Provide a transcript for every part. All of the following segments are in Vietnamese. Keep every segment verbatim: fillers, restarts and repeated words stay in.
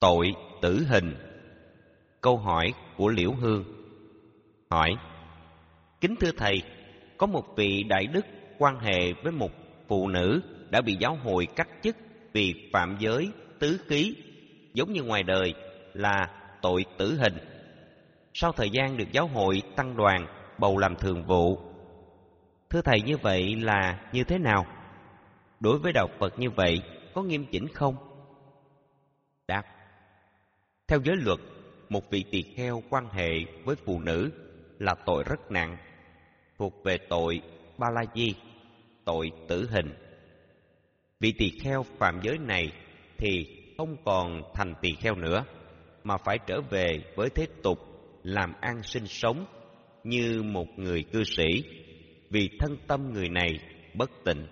Tội tử hình. Câu hỏi của Liễu Hương. Hỏi: kính thưa thầy, có một vị đại đức quan hệ với một phụ nữ đã bị giáo hội cách chức vì phạm giới tứ khí, giống như ngoài đời là tội tử hình. Sau thời gian được giáo hội tăng đoàn bầu làm thường vụ. Thưa thầy, như vậy là như thế nào? Đối với đạo Phật như vậy có nghiêm chỉnh không? Đáp: theo giới luật, một vị tỳ kheo quan hệ với phụ nữ là tội rất nặng, thuộc về tội Ba La Di, tội tử hình. Vị tỳ kheo phạm giới này thì không còn thành tỳ kheo nữa, mà phải trở về với thế tục làm ăn sinh sống như một người cư sĩ, vì thân tâm người này bất tịnh.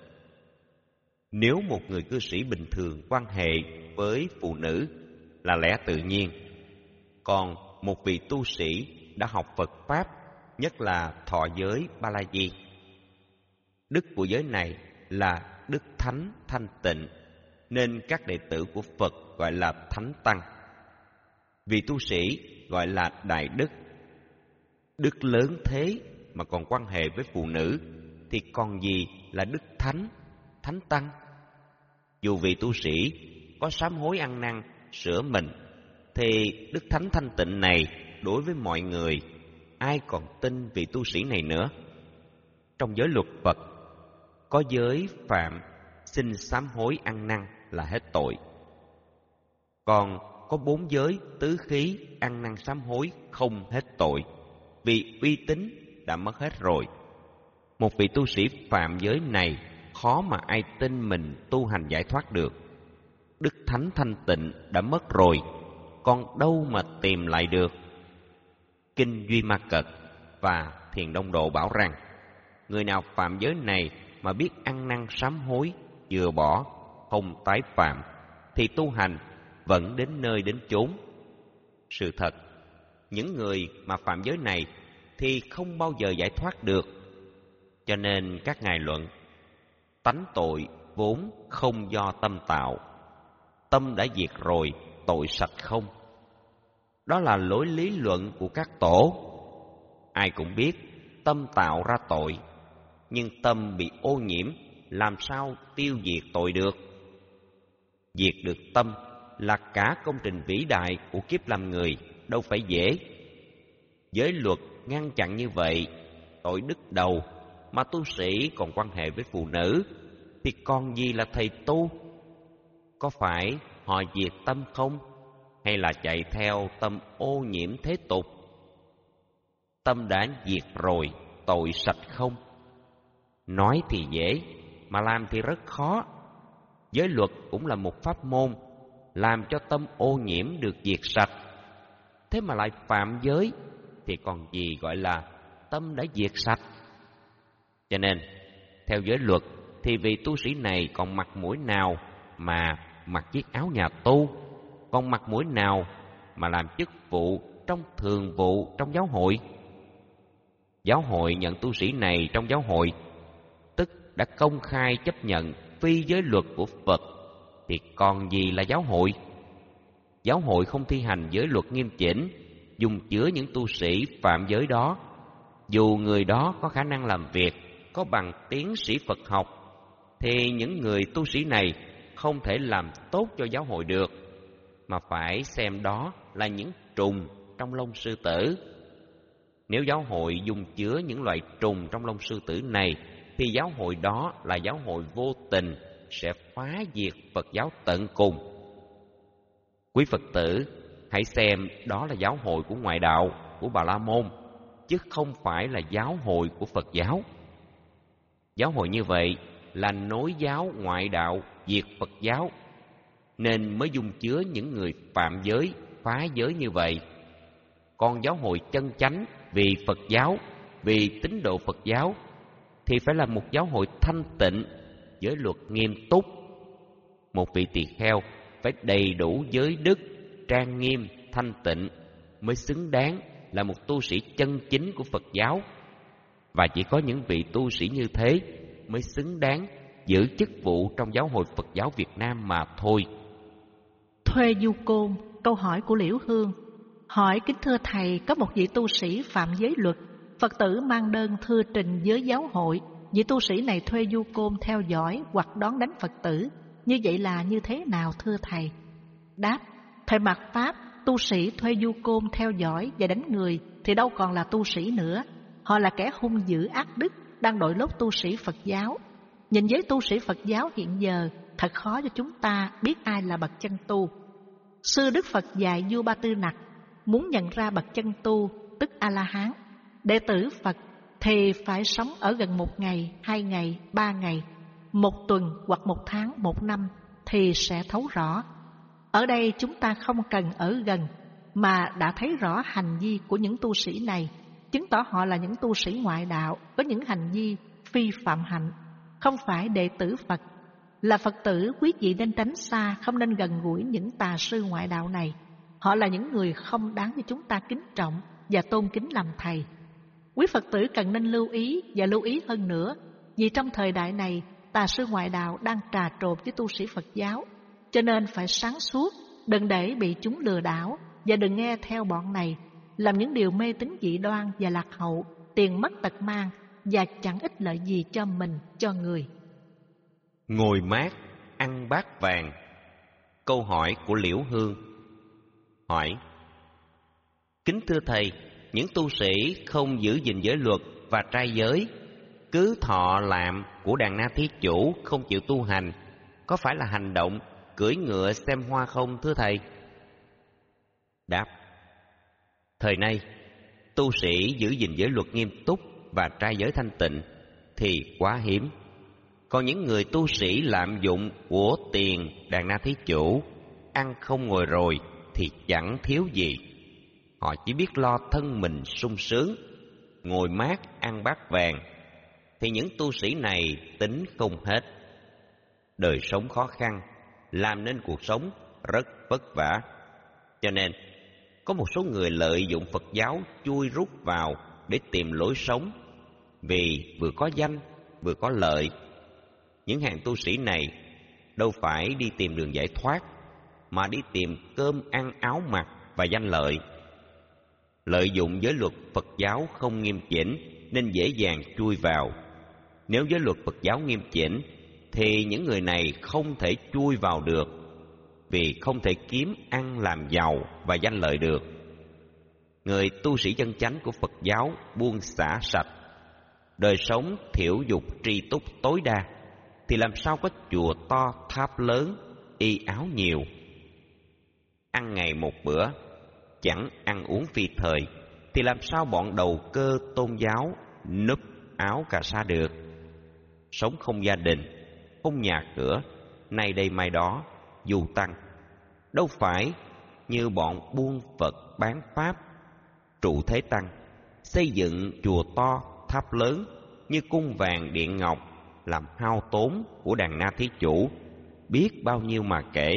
Nếu một người cư sĩ bình thường quan hệ với phụ nữ là lẽ tự nhiên, còn một vị tu sĩ đã học Phật Pháp, nhất là thọ giới Ba La Di, đức của giới này là đức thánh thanh tịnh, nên các đệ tử của Phật gọi là thánh tăng. Vị tu sĩ gọi là đại đức. Đức lớn thế mà còn quan hệ với phụ nữ thì còn gì là đức thánh, thánh tăng? Dù vị tu sĩ có sám hối ăn năn sửa mình, thì đức thánh thanh tịnh này đối với mọi người, ai còn tin vị tu sĩ này nữa? Trong giới luật Phật, có giới phạm xin sám hối ăn năn là hết tội. Còn có bốn giới tứ khí ăn năn sám hối không hết tội, vì uy tín đã mất hết rồi. Một vị tu sĩ phạm giới này khó mà ai tin mình tu hành giải thoát được. Đức thánh thanh tịnh đã mất rồi, còn đâu mà tìm lại được? Kinh Duy Ma Cật và Thiền Đông Độ bảo rằng, người nào phạm giới này mà biết ăn năn sám hối, chừa bỏ, không tái phạm, thì tu hành vẫn đến nơi đến chốn. Sự thật, những người mà phạm giới này thì không bao giờ giải thoát được. Cho nên các ngài luận, tánh tội vốn không do tâm tạo, tâm đã diệt rồi, tội sạch không. Đó là lối lý luận của các tổ. Ai cũng biết tâm tạo ra tội, nhưng tâm bị ô nhiễm, làm sao tiêu diệt tội được? Diệt được tâm là cả công trình vĩ đại của kiếp làm người, đâu phải dễ. Giới luật ngăn chặn như vậy, tội đứt đầu, mà tu sĩ còn quan hệ với phụ nữ, thì còn gì là thầy tu? Có phải họ diệt tâm không? Hay là chạy theo tâm ô nhiễm thế tục? Tâm đã diệt rồi, tội sạch không? Nói thì dễ, mà làm thì rất khó. Giới luật cũng là một pháp môn làm cho tâm ô nhiễm được diệt sạch. Thế mà lại phạm giới, thì còn gì gọi là tâm đã diệt sạch? Cho nên, theo giới luật thì vị tu sĩ này còn mặt mũi nào mà mặc chiếc áo nhà tu, còn mặt mũi nào mà làm chức vụ trong thường vụ trong giáo hội? Giáo hội nhận tu sĩ này trong giáo hội, tức đã công khai chấp nhận phi giới luật của Phật, thì còn gì là giáo hội? Giáo hội không thi hành giới luật nghiêm chỉnh, dùng chứa những tu sĩ phạm giới đó, dù người đó có khả năng làm việc, có bằng tiến sĩ Phật học, thì những người tu sĩ này không thể làm tốt cho giáo hội được, mà phải xem đó là những trùng trong lông sư tử. Nếu giáo hội dùng chứa những loại trùng trong lông sư tử này, thì giáo hội đó là giáo hội vô tình, sẽ phá diệt Phật giáo tận cùng. Quý Phật tử hãy xem đó là giáo hội của ngoại đạo, của Bà La Môn, chứ không phải là giáo hội của Phật giáo. Giáo hội như vậy là nối giáo ngoại đạo diệt Phật giáo, nên mới dung chứa những người phạm giới, phá giới như vậy. Còn giáo hội chân chánh vì Phật giáo, vì tín đồ Phật giáo, thì phải là một giáo hội thanh tịnh, giới luật nghiêm túc. Một vị tỳ kheo phải đầy đủ giới đức, trang nghiêm, thanh tịnh, mới xứng đáng là một tu sĩ chân chính của Phật giáo. Và chỉ có những vị tu sĩ như thế mới xứng đáng giữ chức vụ trong giáo hội Phật giáo Việt Nam mà thôi. Thuê Du Côn, câu câu hỏi của Liễu Hương. Hỏi: kính thưa thầy, có một vị tu sĩ phạm giới luật, Phật tử mang đơn thưa trình với giáo hội, vị tu sĩ này thuê du côn theo dõi hoặc đón đánh Phật tử, như vậy là như thế nào thưa thầy? Đáp: thời mạt Pháp, tu sĩ thuê du côn theo dõi và đánh người thì đâu còn là tu sĩ nữa. Họ là kẻ hung dữ ác đức, đang đội lốt tu sĩ Phật giáo. Nhìn với tu sĩ Phật giáo hiện giờ, thật khó cho chúng ta biết ai là bậc chân tu. Sư Đức Phật dạy vua Ba Tư Nặc, muốn nhận ra bậc chân tu, tức A-la-hán, đệ tử Phật thì phải sống ở gần một ngày, hai ngày, ba ngày, một tuần hoặc một tháng, một năm thì sẽ thấu rõ. Ở đây chúng ta không cần ở gần mà đã thấy rõ hành vi của những tu sĩ này, chứng tỏ họ là những tu sĩ ngoại đạo có những hành vi phi phạm hạnh, không phải đệ tử Phật. Là Phật tử, quý vị nên tránh xa, không nên gần gũi những tà sư ngoại đạo này. Họ là những người không đáng cho chúng ta kính trọng và tôn kính làm thầy. Quý Phật tử cần nên lưu ý và lưu ý hơn nữa, vì trong thời đại này tà sư ngoại đạo đang trà trộn với tu sĩ Phật giáo, cho nên phải sáng suốt, đừng để bị chúng lừa đảo và đừng nghe theo bọn này làm những điều mê tín dị đoan và lạc hậu, tiền mất tật mang và chẳng ích lợi gì cho mình, cho người. Ngồi mát, ăn bát vàng. Câu hỏi của Liễu Hương. Hỏi: kính thưa thầy, những tu sĩ không giữ gìn giới luật và trai giới, cứ thọ làm của đàn na thí chủ, không chịu tu hành, có phải là hành động cưỡi ngựa xem hoa không thưa thầy? Đáp: thời nay, tu sĩ giữ gìn giới luật nghiêm túc và trai giới thanh tịnh thì quá hiếm. Còn những người tu sĩ lạm dụng của tiền đàn na thí chủ, ăn không ngồi rồi thì chẳng thiếu gì. Họ chỉ biết lo thân mình sung sướng, ngồi mát ăn bát vàng, thì những tu sĩ này tính không hết. Đời sống khó khăn, làm nên cuộc sống rất vất vả. Cho nên, có một số người lợi dụng Phật giáo chui rút vào để tìm lối sống, vì vừa có danh, vừa có lợi. Những hàng tu sĩ này đâu phải đi tìm đường giải thoát, mà đi tìm cơm ăn áo mặc và danh lợi. Lợi dụng giới luật Phật giáo không nghiêm chỉnh nên dễ dàng chui vào. Nếu giới luật Phật giáo nghiêm chỉnh thì những người này không thể chui vào được, vì không thể kiếm ăn làm giàu và danh lợi được. Người tu sĩ chân chánh của Phật giáo buông xả sạch, đời sống thiểu dục tri túc tối đa, thì làm sao có chùa to tháp lớn, y áo nhiều. Ăn ngày một bữa, chẳng ăn uống phi thời, thì làm sao bọn đầu cơ tôn giáo núp áo cà sa được. Sống không gia đình, không nhà cửa, nay đây mai đó, dù tăng, đâu phải như bọn buôn Phật bán Pháp, trụ thế tăng, xây dựng chùa to tháp lớn như cung vàng điện ngọc, làm hao tốn của đàn na thí chủ biết bao nhiêu mà kể.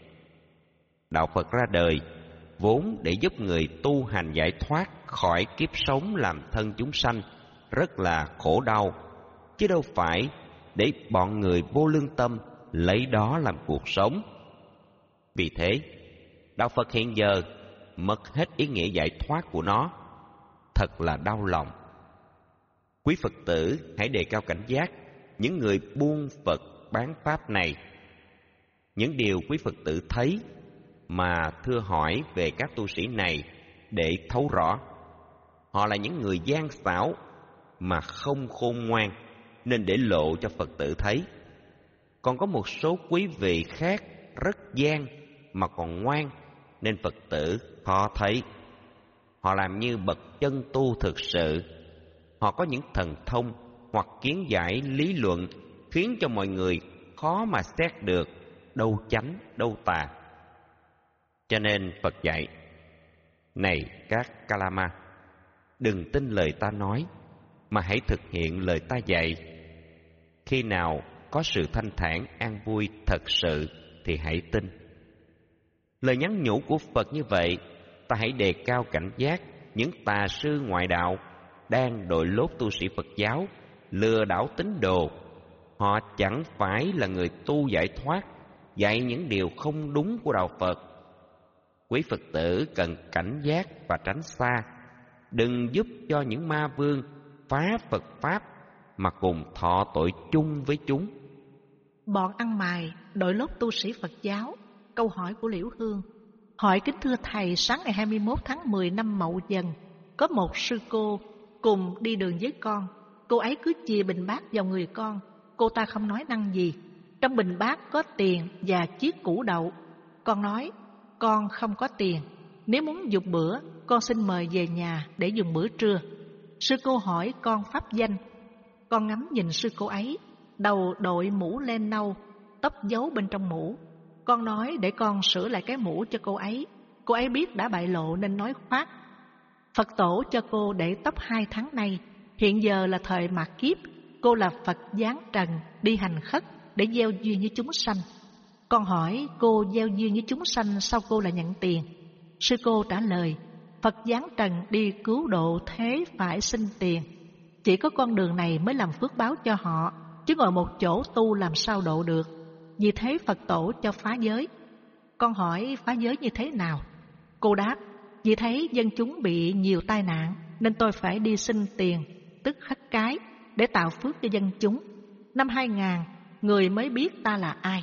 Đạo Phật ra đời vốn để giúp người tu hành giải thoát khỏi kiếp sống làm thân chúng sanh rất là khổ đau, chứ đâu phải để bọn người vô lương tâm lấy đó làm cuộc sống. Vì thế, đạo Phật hiện giờ mất hết ý nghĩa giải thoát của nó, thật là đau lòng. Quý Phật tử hãy đề cao cảnh giác những người buôn Phật bán Pháp này. Những điều quý Phật tử thấy mà thưa hỏi về các tu sĩ này để thấu rõ. Họ là những người gian xảo mà không khôn ngoan, nên để lộ cho Phật tử thấy. Còn có một số quý vị khác rất gian mà còn ngoan, nên Phật tử khó thấy. Họ làm như bậc chân tu thực sự. Họ có những thần thông hoặc kiến giải lý luận khiến cho mọi người khó mà xét được đâu chánh đâu tà. Cho nên Phật dạy: này các Kalama, đừng tin lời ta nói, mà hãy thực hiện lời ta dạy. Khi nào có sự thanh thản an vui thật sự thì hãy tin. Lời nhắn nhủ của Phật như vậy, ta hãy đề cao cảnh giác những tà sư ngoại đạo đang đội lốt tu sĩ Phật giáo, lừa đảo tín đồ. Họ chẳng phải là người tu giải thoát, dạy những điều không đúng của đạo Phật. Quý Phật tử cần cảnh giác và tránh xa, đừng giúp cho những ma vương phá Phật Pháp mà cùng thọ tội chung với chúng. Bọn ăn mày đội lốt tu sĩ Phật giáo. Câu hỏi của Liễu Hương: hỏi kính thưa thầy, sáng ngày hai mươi mốt tháng mười năm Mậu Dần, có một sư cô cùng đi đường với con. Cô ấy cứ chìa bình bát vào người con. Cô ta không nói năng gì. Trong bình bát có tiền và chiếc củ đậu. Con nói, con không có tiền, nếu muốn dùng bữa, con xin mời về nhà để dùng bữa trưa. Sư cô hỏi con pháp danh. Con ngắm nhìn sư cô ấy, đầu đội mũ len nâu, tóc giấu bên trong mũ. Con nói để con sửa lại cái mũ cho cô ấy. Cô ấy biết đã bại lộ nên nói khoác. Phật tổ cho cô để tóc hai tháng nay. Hiện giờ là thời mạt kiếp. Cô là Phật giáng trần đi hành khất để gieo duyên với chúng sanh. Con hỏi cô gieo duyên với chúng sanh, sao cô lại nhận tiền? Sư cô trả lời, Phật giáng trần đi cứu độ thế phải xin tiền. Chỉ có con đường này mới làm phước báo cho họ, chứ ngồi một chỗ tu làm sao độ được. Vì thế Phật tổ cho phá giới. Con hỏi phá giới như thế nào? Cô đáp, vì thấy dân chúng bị nhiều tai nạn nên tôi phải đi xin tiền, tức khất cái, để tạo phước cho dân chúng. Năm hai ngàn, người mới biết ta là ai.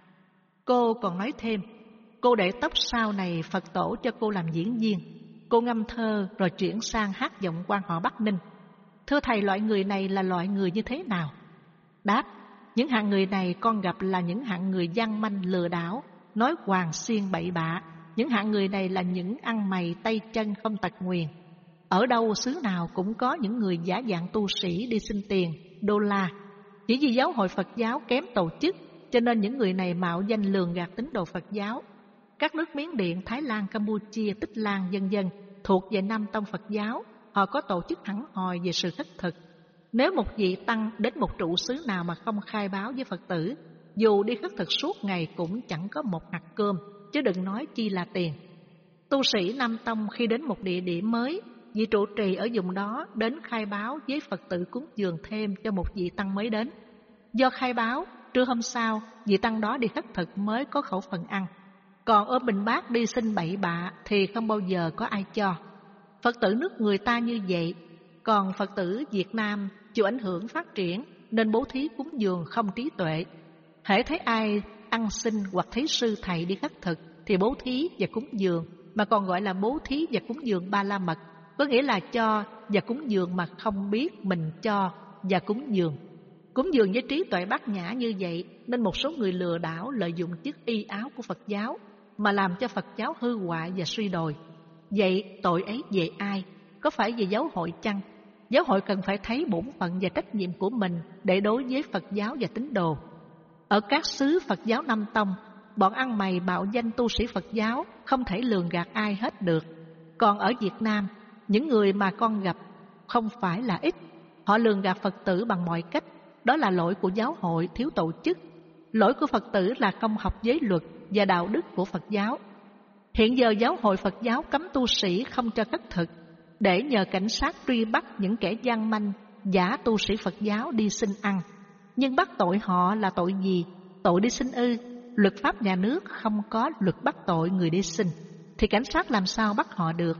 Cô còn nói thêm, cô để tóc sau này Phật tổ cho cô làm diễn viên. Cô ngâm thơ rồi chuyển sang hát giọng quan họ Bắc Ninh. Thưa thầy, loại người này là loại người như thế nào? Đáp, những hạng người này con gặp là những hạng người gian manh lừa đảo, nói hoàng xiên bậy bạ. Những hạng người này là những ăn mày tay chân không tật nguyền. Ở đâu xứ nào cũng có những người giả dạng tu sĩ đi xin tiền, đô la. Chỉ vì giáo hội Phật giáo kém tổ chức, cho nên những người này mạo danh lường gạt tín đồ Phật giáo. Các nước Miến Điện, Thái Lan, Campuchia, Tích Lan vân vân thuộc về Nam tông Phật giáo, họ có tổ chức hẳn hòi về sự khất thực. Nếu một vị tăng đến một trụ xứ nào mà không khai báo với Phật tử, dù đi khất thực suốt ngày cũng chẳng có một hạt cơm, chứ đừng nói chi là tiền. Tu sĩ Nam tông khi đến một địa điểm mới, vị trụ trì ở vùng đó đến khai báo với Phật tử cúng dường thêm cho một vị tăng mới đến. Do khai báo, trưa hôm sau, vị tăng đó đi khất thực mới có khẩu phần ăn. Còn ôm bình bát đi xin bậy bạ thì không bao giờ có ai cho. Phật tử nước người ta như vậy, còn Phật tử Việt Nam chịu ảnh hưởng phát triển nên bố thí cúng dường không trí tuệ. Hễ thấy ai ăn xin hoặc thấy sư thầy đi khất thực thì bố thí và cúng dường, mà còn gọi là bố thí và cúng dường ba la mật, có nghĩa là cho và cúng dường mà không biết mình cho và cúng dường. Cúng dường với trí tuệ bát nhã như vậy nên một số người lừa đảo lợi dụng chức y áo của Phật giáo mà làm cho Phật giáo hư hoại và suy đồi. Vậy tội ấy về ai? Có phải về giáo hội chăng? Giáo hội cần phải thấy bổn phận và trách nhiệm của mình để đối với Phật giáo và tín đồ. Ở các xứ Phật giáo Nam tông, bọn ăn mày mạo danh tu sĩ Phật giáo không thể lường gạt ai hết được. Còn ở Việt Nam, những người mà con gặp không phải là ít. Họ lường gạt Phật tử bằng mọi cách. Đó là lỗi của giáo hội thiếu tổ chức. Lỗi của Phật tử là không học giới luật và đạo đức của Phật giáo. Hiện giờ giáo hội Phật giáo cấm tu sĩ không cho khất thực, để nhờ cảnh sát truy bắt những kẻ gian manh giả tu sĩ Phật giáo đi xin ăn. Nhưng bắt tội họ là tội gì? Tội đi xin ư? Luật pháp nhà nước không có luật bắt tội người đi xin, thì cảnh sát làm sao bắt họ được?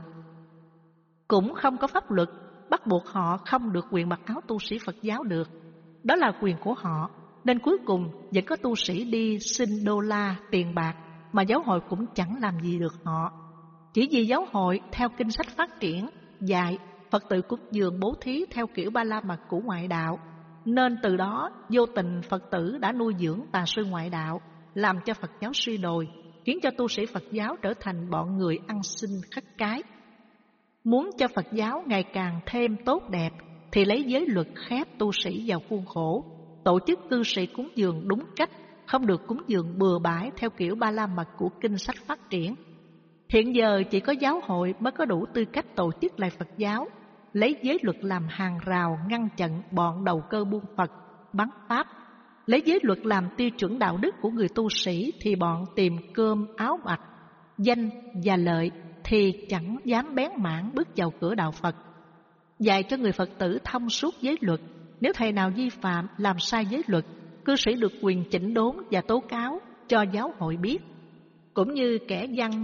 Cũng không có pháp luật bắt buộc họ không được quyền mặc áo tu sĩ Phật giáo được. Đó là quyền của họ, nên cuối cùng vẫn có tu sĩ đi xin đô la, tiền bạc, mà giáo hội cũng chẳng làm gì được họ. Chỉ vì giáo hội theo kinh sách phát triển dạy Phật tử cúng dường bố thí theo kiểu ba la mật của ngoại đạo, nên từ đó vô tình Phật tử đã nuôi dưỡng tà sư ngoại đạo, làm cho Phật giáo suy đồi, khiến cho tu sĩ Phật giáo trở thành bọn người ăn xin khất cái. Muốn cho Phật giáo ngày càng thêm tốt đẹp thì lấy giới luật khép tu sĩ vào khuôn khổ, tổ chức cư sĩ cúng dường đúng cách, không được cúng dường bừa bãi theo kiểu ba la mật của kinh sách phát triển. Hiện giờ chỉ có giáo hội mới có đủ tư cách tổ chức lại Phật giáo, lấy giới luật làm hàng rào ngăn chặn bọn đầu cơ buôn Phật, bắn Pháp. Lấy giới luật làm tiêu chuẩn đạo đức của người tu sĩ thì bọn tìm cơm áo mặc, danh và lợi thì chẳng dám bén mảng bước vào cửa đạo Phật. Dạy cho người Phật tử thông suốt giới luật, nếu thầy nào vi phạm làm sai giới luật, cư sĩ được quyền chỉnh đốn và tố cáo cho giáo hội biết. Cũng như kẻ gian manh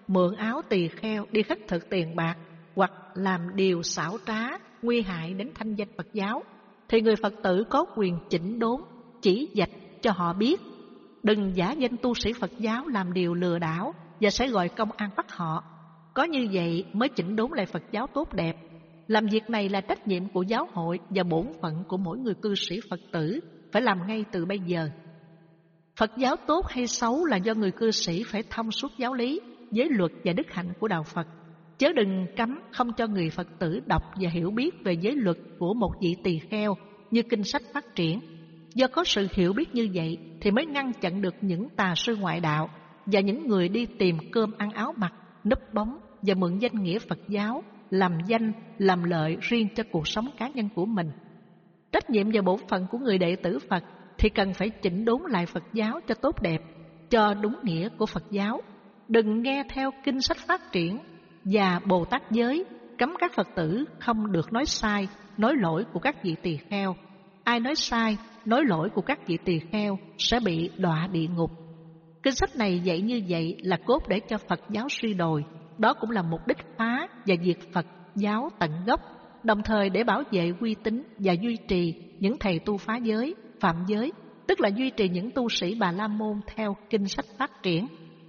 mượn áo tỳ kheo đi khất thực tiền bạc, hoặc làm điều xảo trá, nguy hại đến thanh danh Phật giáo, thì người Phật tử có quyền chỉnh đốn, chỉ dạch cho họ biết. Đừng giả danh tu sĩ Phật giáo làm điều lừa đảo và sẽ gọi công an bắt họ. Có như vậy mới chỉnh đốn lại Phật giáo tốt đẹp. Làm việc này là trách nhiệm của giáo hội và bổn phận của mỗi người cư sĩ Phật tử, phải làm ngay từ bây giờ. Phật giáo tốt hay xấu là do người cư sĩ phải thông suốt giáo lý, giới luật và đức hạnh của đạo Phật. Chớ đừng cấm không cho người Phật tử đọc và hiểu biết về giới luật của một vị tỳ kheo như kinh sách phát triển. Do có sự hiểu biết như vậy thì mới ngăn chặn được những tà sư ngoại đạo và những người đi tìm cơm ăn áo mặc, núp bóng và mượn danh nghĩa Phật giáo, làm danh, làm lợi riêng cho cuộc sống cá nhân của mình. Trách nhiệm và bổn phận của người đệ tử Phật thì cần phải chỉnh đốn lại Phật giáo cho tốt đẹp, cho đúng nghĩa của Phật giáo. Đừng nghe theo kinh sách phát triển và Bồ Tát giới, cấm các Phật tử không được nói sai, nói lỗi của các vị tỳ kheo. Ai nói sai, nói lỗi của các vị tỳ kheo sẽ bị đọa địa ngục. Kinh sách này dạy như vậy là cốt để cho Phật giáo suy đồi. Đó cũng là mục đích phá và diệt Phật giáo tận gốc, đồng thời để bảo vệ uy tín và duy trì những thầy tu phá giới, phạm giới, tức là duy trì những tu sĩ Bà La Môn theo kinh sách phát triển.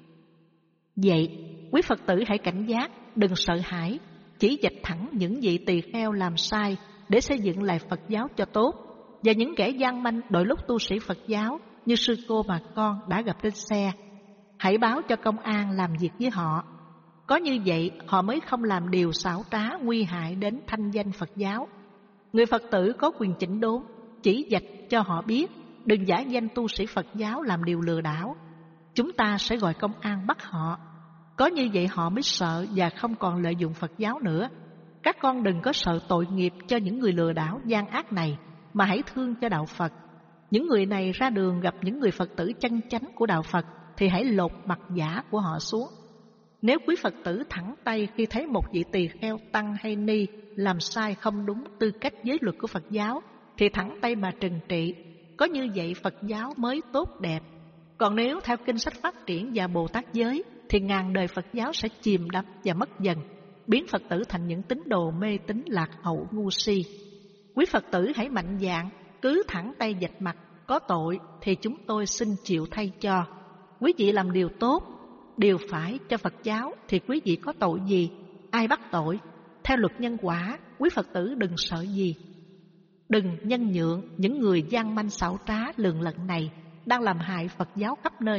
Vậy, quý Phật tử hãy cảnh giác, đừng sợ hãi, chỉ vạch thẳng những vị tỳ kheo làm sai để xây dựng lại Phật giáo cho tốt. Và những kẻ gian manh đội lốt tu sĩ Phật giáo như sư cô mà con đã gặp trên xe, hãy báo cho công an làm việc với họ. Có như vậy họ mới không làm điều xảo trá nguy hại đến thanh danh Phật giáo. Người Phật tử có quyền chỉnh đốn, chỉ dạch cho họ biết, đừng giả danh tu sĩ Phật giáo làm điều lừa đảo. Chúng ta sẽ gọi công an bắt họ. Có như vậy họ mới sợ và không còn lợi dụng Phật giáo nữa. Các con đừng có sợ tội nghiệp cho những người lừa đảo gian ác này, mà hãy thương cho đạo Phật. Những người này ra đường gặp những người Phật tử chân chánh của đạo Phật thì hãy lột mặt giả của họ xuống. Nếu quý Phật tử thẳng tay khi thấy một vị tỳ kheo, tăng hay ni làm sai không đúng tư cách giới luật của Phật giáo thì thẳng tay mà trừng trị. Có như vậy Phật giáo mới tốt đẹp. Còn nếu theo kinh sách phát triển và Bồ Tát giới thì ngàn đời Phật giáo sẽ chìm đắm và mất dần, biến Phật tử thành những tín đồ mê tín lạc hậu ngu si. Quý Phật tử hãy mạnh dạn, cứ thẳng tay vạch mặt, có tội thì chúng tôi xin chịu thay cho. Quý vị làm điều tốt, điều phải cho Phật giáo thì quý vị có tội gì? Ai bắt tội? Theo luật nhân quả, quý Phật tử đừng sợ gì. Đừng nhân nhượng những người gian manh xảo trá lường lận này đang làm hại Phật giáo khắp nơi.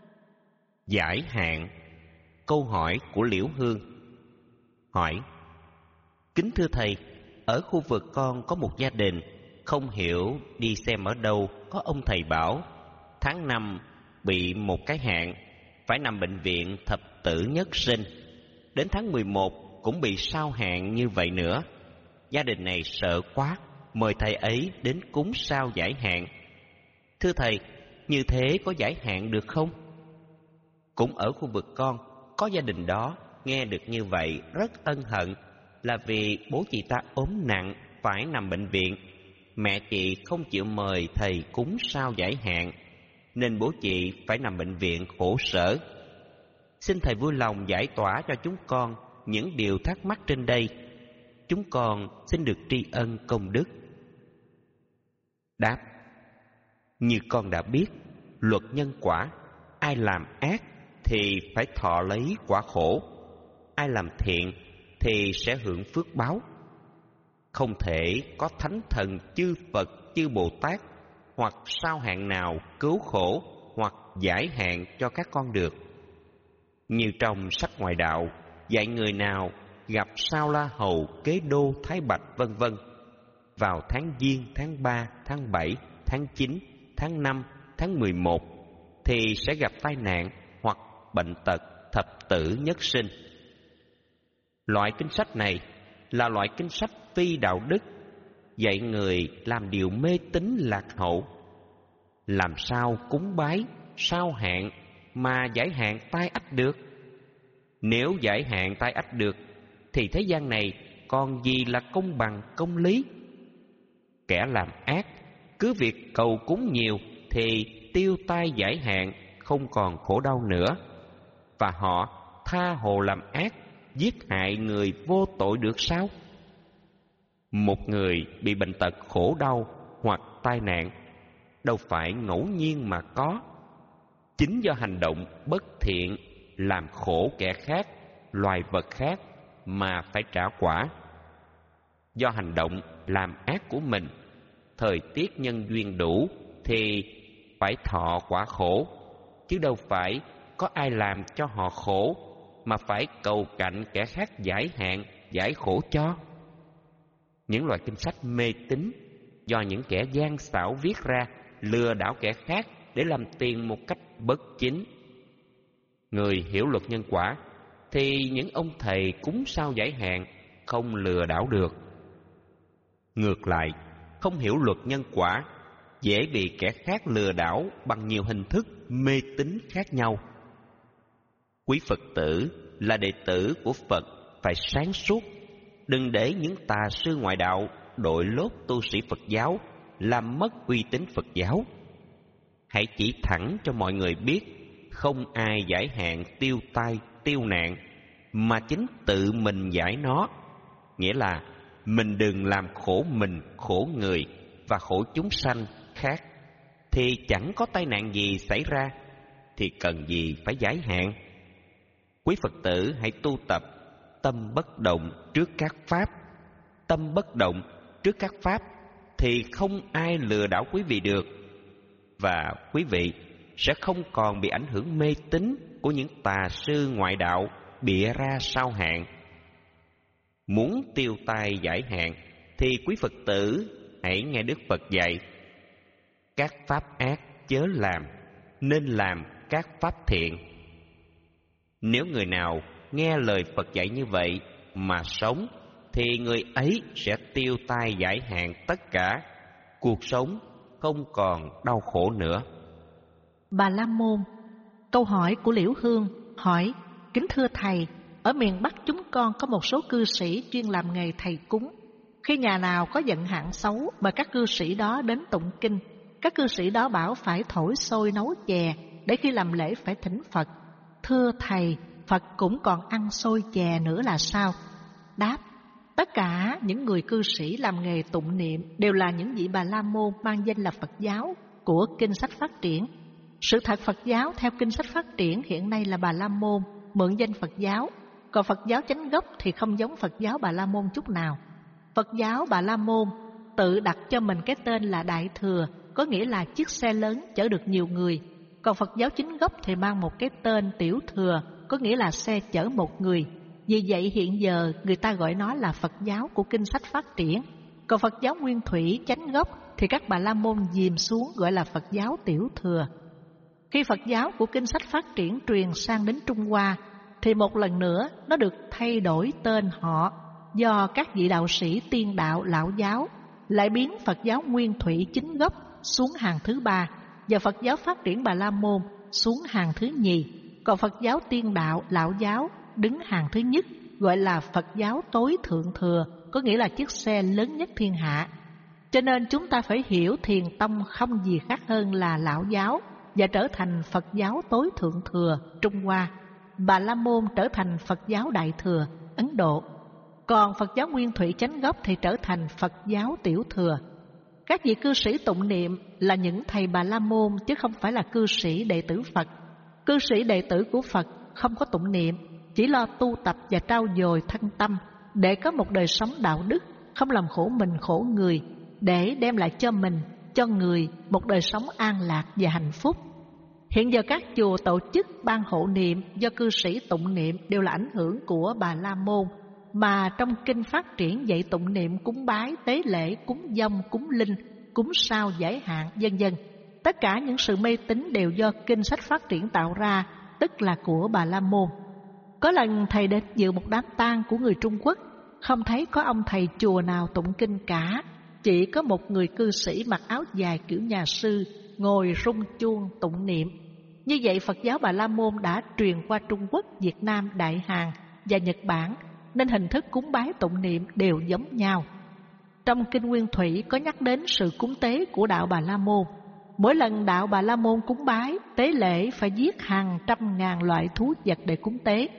Giải hạn. Câu hỏi của Liễu Hương. Hỏi: kính thưa thầy, ở khu vực con có một gia đình, không hiểu đi xem ở đâu có ông thầy bảo tháng năm bị một cái hạn, phải nằm bệnh viện thập tử nhất sinh. Đến tháng mười một cũng bị sao hạn như vậy nữa. Gia đình này sợ quá, mời thầy ấy đến cúng sao giải hạn. Thưa thầy, như thế có giải hạn được không? Cũng ở khu vực con, có gia đình đó nghe được như vậy rất ân hận, là vì bố chị ta ốm nặng phải nằm bệnh viện. Mẹ chị không chịu mời thầy cúng sao giải hạn, nên bố chị phải nằm bệnh viện khổ sở. Xin thầy vui lòng giải tỏa cho chúng con những điều thắc mắc trên đây. Chúng con xin được tri ân công đức. Đáp: như con đã biết, luật nhân quả, ai làm ác thì phải thọ lấy quả khổ, ai làm thiện thì sẽ hưởng phước báo. Không thể có thánh thần chư Phật chư Bồ Tát hoặc sao hạn nào cứu khổ hoặc giải hạn cho các con được. Như trong sách ngoại đạo dạy người nào gặp sao La Hầu, Kế Đô, Thái Bạch vân vân vào tháng Giêng, tháng ba, tháng bảy, tháng chín, tháng năm, tháng mười một thì sẽ gặp tai nạn hoặc bệnh tật thập tử nhất sinh. Loại kinh sách này là loại kinh sách phi đạo đức, dạy người làm điều mê tín lạc hậu. Làm sao cúng bái sao hạn mà giải hạn tai ách được? Nếu giải hạn tai ách được thì thế gian này còn gì là công bằng công lý? Kẻ làm ác cứ việc cầu cúng nhiều thì tiêu tai giải hạn, không còn khổ đau nữa. Và họ tha hồ làm ác, giết hại người vô tội được sao? Một người bị bệnh tật khổ đau hoặc tai nạn đâu phải ngẫu nhiên mà có. Chính do hành động bất thiện làm khổ kẻ khác, loài vật khác mà phải trả quả. Do hành động làm ác của mình, thời tiết nhân duyên đủ thì phải thọ quả khổ, chứ đâu phải có ai làm cho họ khổ mà phải cầu cạnh kẻ khác giải hạn, giải khổ cho. Những loại kinh sách mê tín do những kẻ gian xảo viết ra lừa đảo kẻ khác để làm tiền một cách bất chính. Người hiểu luật nhân quả thì những ông thầy cúng sao giải hạn không lừa đảo được. Ngược lại, không hiểu luật nhân quả dễ bị kẻ khác lừa đảo bằng nhiều hình thức mê tín khác nhau. Quý Phật tử là đệ tử của Phật phải sáng suốt, đừng để những tà sư ngoại đạo đội lốt tu sĩ Phật giáo làm mất uy tín Phật giáo. Hãy chỉ thẳng cho mọi người biết không ai giải hạn tiêu tai tiêu nạn, mà chính tự mình giải nó. Nghĩa là mình đừng làm khổ mình, khổ người và khổ chúng sanh khác, thì chẳng có tai nạn gì xảy ra, thì cần gì phải giải hạn. Quý Phật tử hãy tu tập tâm bất động trước các pháp. Tâm bất động trước các pháp thì không ai lừa đảo quý vị được, và quý vị sẽ không còn bị ảnh hưởng mê tín của những tà sư ngoại đạo bịa ra sao hạn. Muốn tiêu tai giải hạn thì quý Phật tử hãy nghe Đức Phật dạy: các pháp ác chớ làm, nên làm các pháp thiện. Nếu người nào nghe lời Phật dạy như vậy mà sống, thì người ấy sẽ tiêu tai giải hạn tất cả, cuộc sống không còn đau khổ nữa. Bà La Môn. Câu hỏi của Liễu Hương hỏi: kính thưa thầy, ở miền Bắc chúng con có một số cư sĩ chuyên làm nghề thầy cúng. Khi nhà nào có vận hạn xấu mà các cư sĩ đó đến tụng kinh, các cư sĩ đó bảo phải thổi sôi nấu chè để khi làm lễ phải thỉnh Phật. Thưa thầy, Phật cũng còn ăn xôi chè nữa là sao? Đáp: tất cả những người cư sĩ làm nghề tụng niệm đều là những vị Bà La Môn mang danh là Phật giáo của kinh sách phát triển. Sự thật Phật giáo theo kinh sách phát triển hiện nay là Bà La Môn mượn danh Phật giáo, còn Phật giáo chánh gốc thì không giống Phật giáo Bà La Môn chút nào. Phật giáo Bà La Môn tự đặt cho mình cái tên là Đại Thừa, có nghĩa là chiếc xe lớn chở được nhiều người. Còn Phật giáo chính gốc thì mang một cái tên Tiểu Thừa, có nghĩa là xe chở một người. Vì vậy hiện giờ người ta gọi nó là Phật giáo của kinh sách phát triển. Còn Phật giáo nguyên thủy chánh gốc thì các Bà La Môn dìm xuống gọi là Phật giáo Tiểu Thừa. Khi Phật giáo của kinh sách phát triển truyền sang đến Trung Hoa, thì một lần nữa nó được thay đổi tên họ do các vị đạo sĩ tiên đạo lão giáo lại biến Phật giáo nguyên thủy chính gốc xuống hàng thứ ba, và Phật giáo phát triển Bà La Môn xuống hàng thứ nhì. Còn Phật giáo tiên đạo lão giáo đứng hàng thứ nhất, gọi là Phật giáo tối thượng thừa, có nghĩa là chiếc xe lớn nhất thiên hạ. Cho nên chúng ta phải hiểu Thiền tông không gì khác hơn là lão giáo và trở thành Phật giáo tối thượng thừa Trung Hoa. Bà La Môn trở thành Phật giáo Đại Thừa Ấn Độ. Còn Phật giáo nguyên thủy chánh gốc thì trở thành Phật giáo Tiểu Thừa. Các vị cư sĩ tụng niệm là những thầy Bà La Môn chứ không phải là cư sĩ đệ tử Phật. Cư sĩ đệ tử của Phật không có tụng niệm, chỉ lo tu tập và trau dồi thân tâm để có một đời sống đạo đức, không làm khổ mình khổ người, để đem lại cho mình, cho người một đời sống an lạc và hạnh phúc. Hiện giờ các chùa tổ chức ban hộ niệm do cư sĩ tụng niệm đều là ảnh hưởng của Bà La Môn, mà trong kinh phát triển dạy tụng niệm, cúng bái, tế lễ, cúng dông, cúng linh, cúng sao giải hạn, vân vân. Tất cả những sự mê tín đều do kinh sách phát triển tạo ra, tức là của Bà La Môn. Có lần thầy đến dự một đám tang của người Trung Quốc, không thấy có ông thầy chùa nào tụng kinh cả, chỉ có một người cư sĩ mặc áo dài kiểu nhà sư ngồi rung chuông tụng niệm. Như vậy Phật giáo Bà La Môn đã truyền qua Trung Quốc, Việt Nam, Đại Hàn và Nhật Bản, nên hình thức cúng bái tụng niệm đều giống nhau. Trong kinh Nguyên Thủy có nhắc đến sự cúng tế của đạo Bà La Môn. Mỗi lần đạo Bà La Môn cúng bái, tế lễ phải giết hàng trăm ngàn loại thú vật để cúng tế.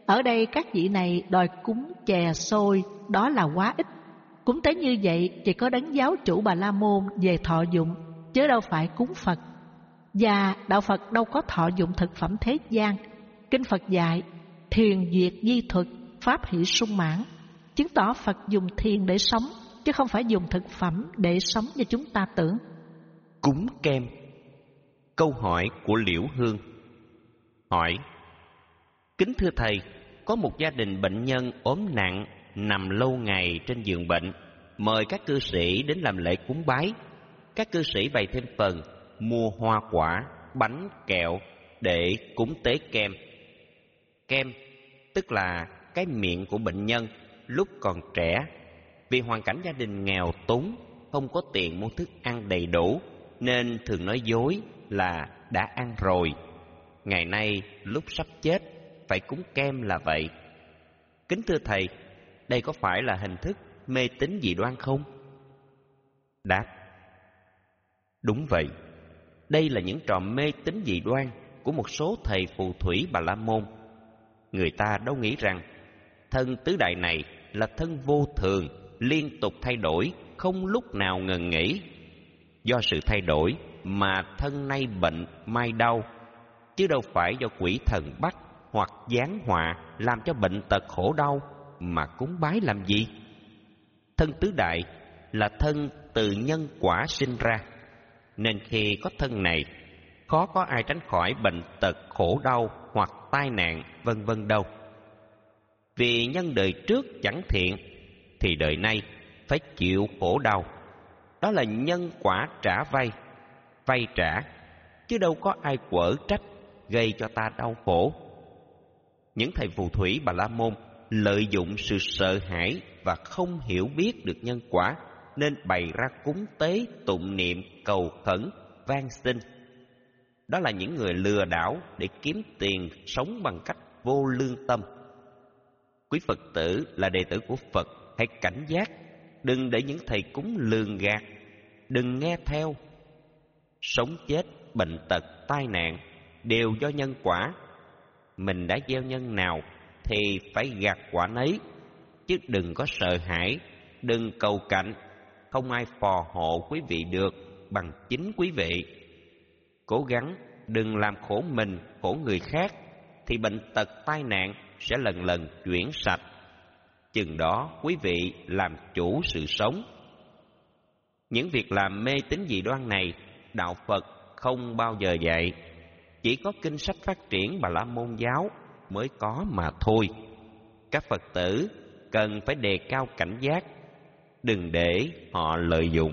Ở đây các vị này đòi cúng chè xôi, đó là quá ít. Cúng tế như vậy chỉ có đấng giáo chủ Bà La Môn về thọ dụng, chứ đâu phải cúng Phật. Và đạo Phật đâu có thọ dụng thực phẩm thế gian. Kinh Phật dạy thiền duyệt di thuật, pháp hỷ sung mãn, chứng tỏ Phật dùng thiền để sống, chứ không phải dùng thực phẩm để sống như chúng ta tưởng. Cúng kem. Câu hỏi của Liễu Hương. Hỏi: kính thưa thầy, có một gia đình bệnh nhân ốm nặng, nằm lâu ngày trên giường bệnh, mời các cư sĩ đến làm lễ cúng bái. Các cư sĩ bày thêm phần mua hoa quả, bánh, kẹo để cúng tế kem. Kem tức là cái miệng của bệnh nhân lúc còn trẻ. Vì hoàn cảnh gia đình nghèo túng, không có tiền mua thức ăn đầy đủ, nên thường nói dối là đã ăn rồi. Ngày nay lúc sắp chết phải cúng kem là vậy. Kính thưa thầy, đây có phải là hình thức mê tín dị đoan không? Đáp: đúng vậy. Đây là những trò mê tín dị đoan của một số thầy phù thủy Bà La Môn. Người ta đâu nghĩ rằng thân tứ đại này là thân vô thường, liên tục thay đổi, không lúc nào ngừng nghỉ. Do sự thay đổi mà thân nay bệnh mai đau, chứ đâu phải do quỷ thần bắt hoặc giáng họa làm cho bệnh tật khổ đau mà cúng bái làm gì? Thân tứ đại là thân từ nhân quả sinh ra, nên khi có thân này, khó có ai tránh khỏi bệnh tật khổ đau hoặc tai nạn vân vân đâu. Vì nhân đời trước chẳng thiện, thì đời nay phải chịu khổ đau. Đó là nhân quả trả vay, vay trả, chứ đâu có ai quở trách gây cho ta đau khổ. Những thầy phù thủy Bà La Môn lợi dụng sự sợ hãi và không hiểu biết được nhân quả, nên bày ra cúng tế, tụng niệm, cầu khẩn, van xin. Đó là những người lừa đảo để kiếm tiền sống bằng cách vô lương tâm. Quý Phật tử là đệ tử của Phật, hãy cảnh giác, đừng để những thầy cúng lường gạt, đừng nghe theo. Sống chết, bệnh tật, tai nạn đều do nhân quả. Mình đã gieo nhân nào thì phải gặt quả nấy, chứ đừng có sợ hãi, đừng cầu cạnh. Không ai phò hộ quý vị được bằng chính quý vị. Cố gắng đừng làm khổ mình, khổ người khác, thì bệnh tật tai nạn sẽ lần lần chuyển sạch. Chừng đó quý vị làm chủ sự sống. Những việc làm mê tín dị đoan này, đạo Phật không bao giờ dạy. Chỉ có kinh sách phát triển Bà La Môn giáo mới có mà thôi. Các Phật tử cần phải đề cao cảnh giác, đừng để họ lợi dụng.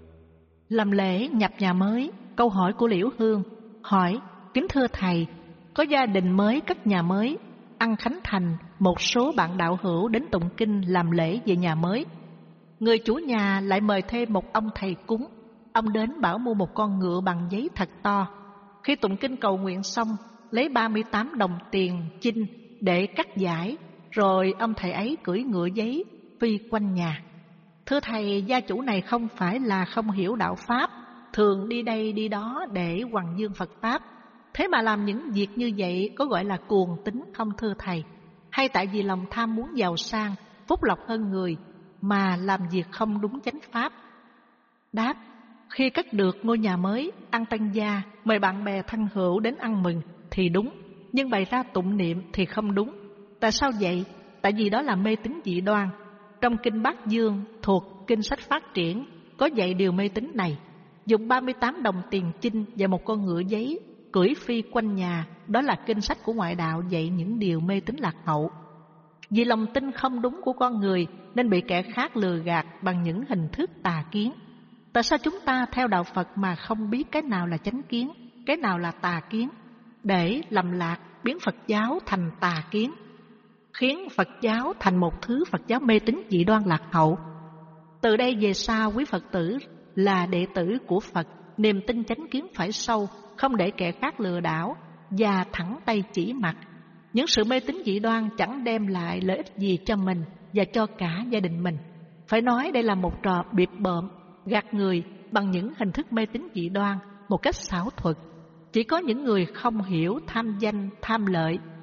Làm lễ nhập nhà mới. Câu hỏi của Liễu Hương. Hỏi: kính thưa thầy, có gia đình mới cất nhà mới, ăn khánh thành, một số bạn đạo hữu đến tụng kinh làm lễ về nhà mới. Người chủ nhà lại mời thêm một ông thầy cúng. Ông đến bảo mua một con ngựa bằng giấy thật to. Khi tụng kinh cầu nguyện xong, lấy ba mươi tám đồng tiền chinh để cắt giải, rồi ông thầy ấy cưỡi ngựa giấy phi quanh nhà. Thưa thầy, gia chủ này không phải là không hiểu đạo Pháp, thường đi đây đi đó để hoằng dương Phật Pháp. Thế mà làm những việc như vậy có gọi là cuồng tín không thưa thầy? Hay tại vì lòng tham muốn giàu sang, phúc lộc hơn người mà làm việc không đúng chánh Pháp? Đáp: khi cất được ngôi nhà mới, ăn tăng gia, mời bạn bè thân hữu đến ăn mừng thì đúng, nhưng bày ra tụng niệm thì không đúng. Tại sao vậy? Tại vì đó là mê tín dị đoan. Trong kinh Bát Dương thuộc kinh sách phát triển có dạy điều mê tín này. Dùng ba mươi tám đồng tiền chinh và một con ngựa giấy cưỡi phi quanh nhà, đó là kinh sách của ngoại đạo dạy những điều mê tín lạc hậu. Vì lòng tin không đúng của con người nên bị kẻ khác lừa gạt bằng những hình thức tà kiến. Tại sao chúng ta theo đạo Phật mà không biết cái nào là chánh kiến, cái nào là tà kiến, để lầm lạc biến Phật giáo thành tà kiến, khiến Phật giáo thành một thứ Phật giáo mê tín dị đoan lạc hậu? Từ đây về sau, quý Phật tử là đệ tử của Phật, niềm tin chánh kiến phải sâu, không để kẻ khác lừa đảo và thẳng tay chỉ mặt. Những sự mê tín dị đoan chẳng đem lại lợi ích gì cho mình và cho cả gia đình mình. Phải nói đây là một trò bịp bợm, gạt người bằng những hình thức mê tín dị đoan một cách xảo thuật. Chỉ có những người không hiểu, tham danh, tham lợi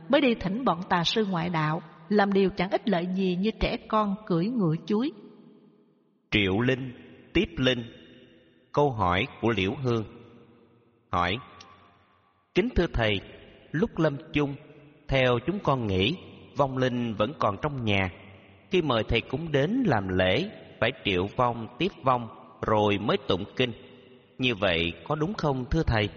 mới đi thỉnh bọn tà sư ngoại đạo, làm điều chẳng ích lợi gì như trẻ con cưỡi ngựa chuối. Triệu linh, tiếp linh. Câu hỏi của Liễu Hương. Hỏi: kính thưa thầy, lúc lâm chung, theo chúng con nghĩ vong linh vẫn còn trong nhà. Khi mời thầy cúng đến làm lễ, phải triệu vong tiếp vong rồi mới tụng kinh. Như vậy có đúng không thưa thầy?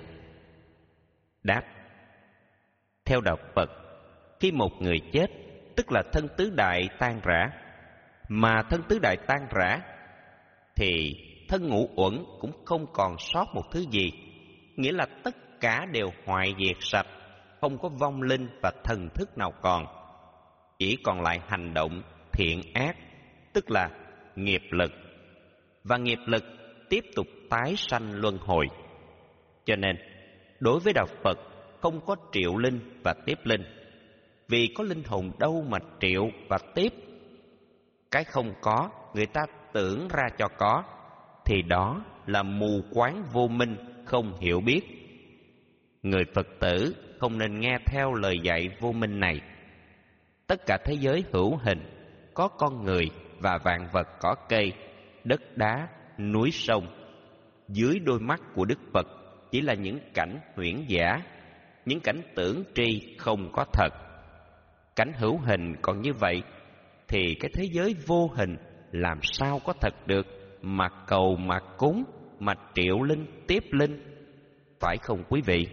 Đáp: theo đạo Phật, khi một người chết, tức là thân tứ đại tan rã. Mà thân tứ đại tan rã thì thân ngũ uẩn cũng không còn sót một thứ gì, nghĩa là tất cả đều hoại diệt sạch, không có vong linh và thần thức nào còn. Chỉ còn lại hành động thiện ác, tức là nghiệp lực, và nghiệp lực tiếp tục tái sanh luân hồi. Cho nên đối với đạo Phật không có triệu linh và tiếp linh, vì có linh hồn đâu mà triệu và tiếp. Cái không có người ta tưởng ra cho có, thì đó là mù quáng vô minh, không hiểu biết. Người Phật tử không nên nghe theo lời dạy vô minh này. Tất cả thế giới hữu hình, có con người và vạn vật cỏ cây, đất đá, núi sông, dưới đôi mắt của Đức Phật chỉ là những cảnh huyễn giả, những cảnh tưởng tri không có thật. Cảnh hữu hình còn như vậy thì cái thế giới vô hình làm sao có thật được, mà cầu mà cúng, mà triệu linh tiếp linh, phải không quý vị?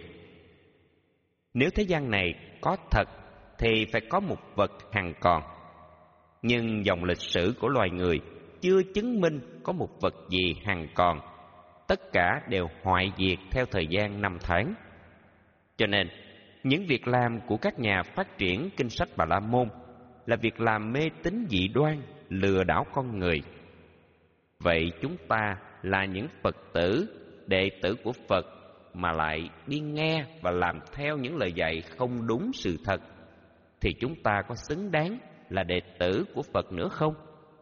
Nếu thế gian này có thật thì phải có một vật hằng còn. Nhưng dòng lịch sử của loài người chưa chứng minh có một vật gì hằng còn. Tất cả đều hoại diệt theo thời gian năm tháng. Cho nên những việc làm của các nhà phát triển kinh sách Bà La Môn là việc làm mê tín dị đoan, lừa đảo con người. Vậy chúng ta là những Phật tử, đệ tử của Phật, mà lại đi nghe và làm theo những lời dạy không đúng sự thật, thì chúng ta có xứng đáng là đệ tử của Phật nữa không?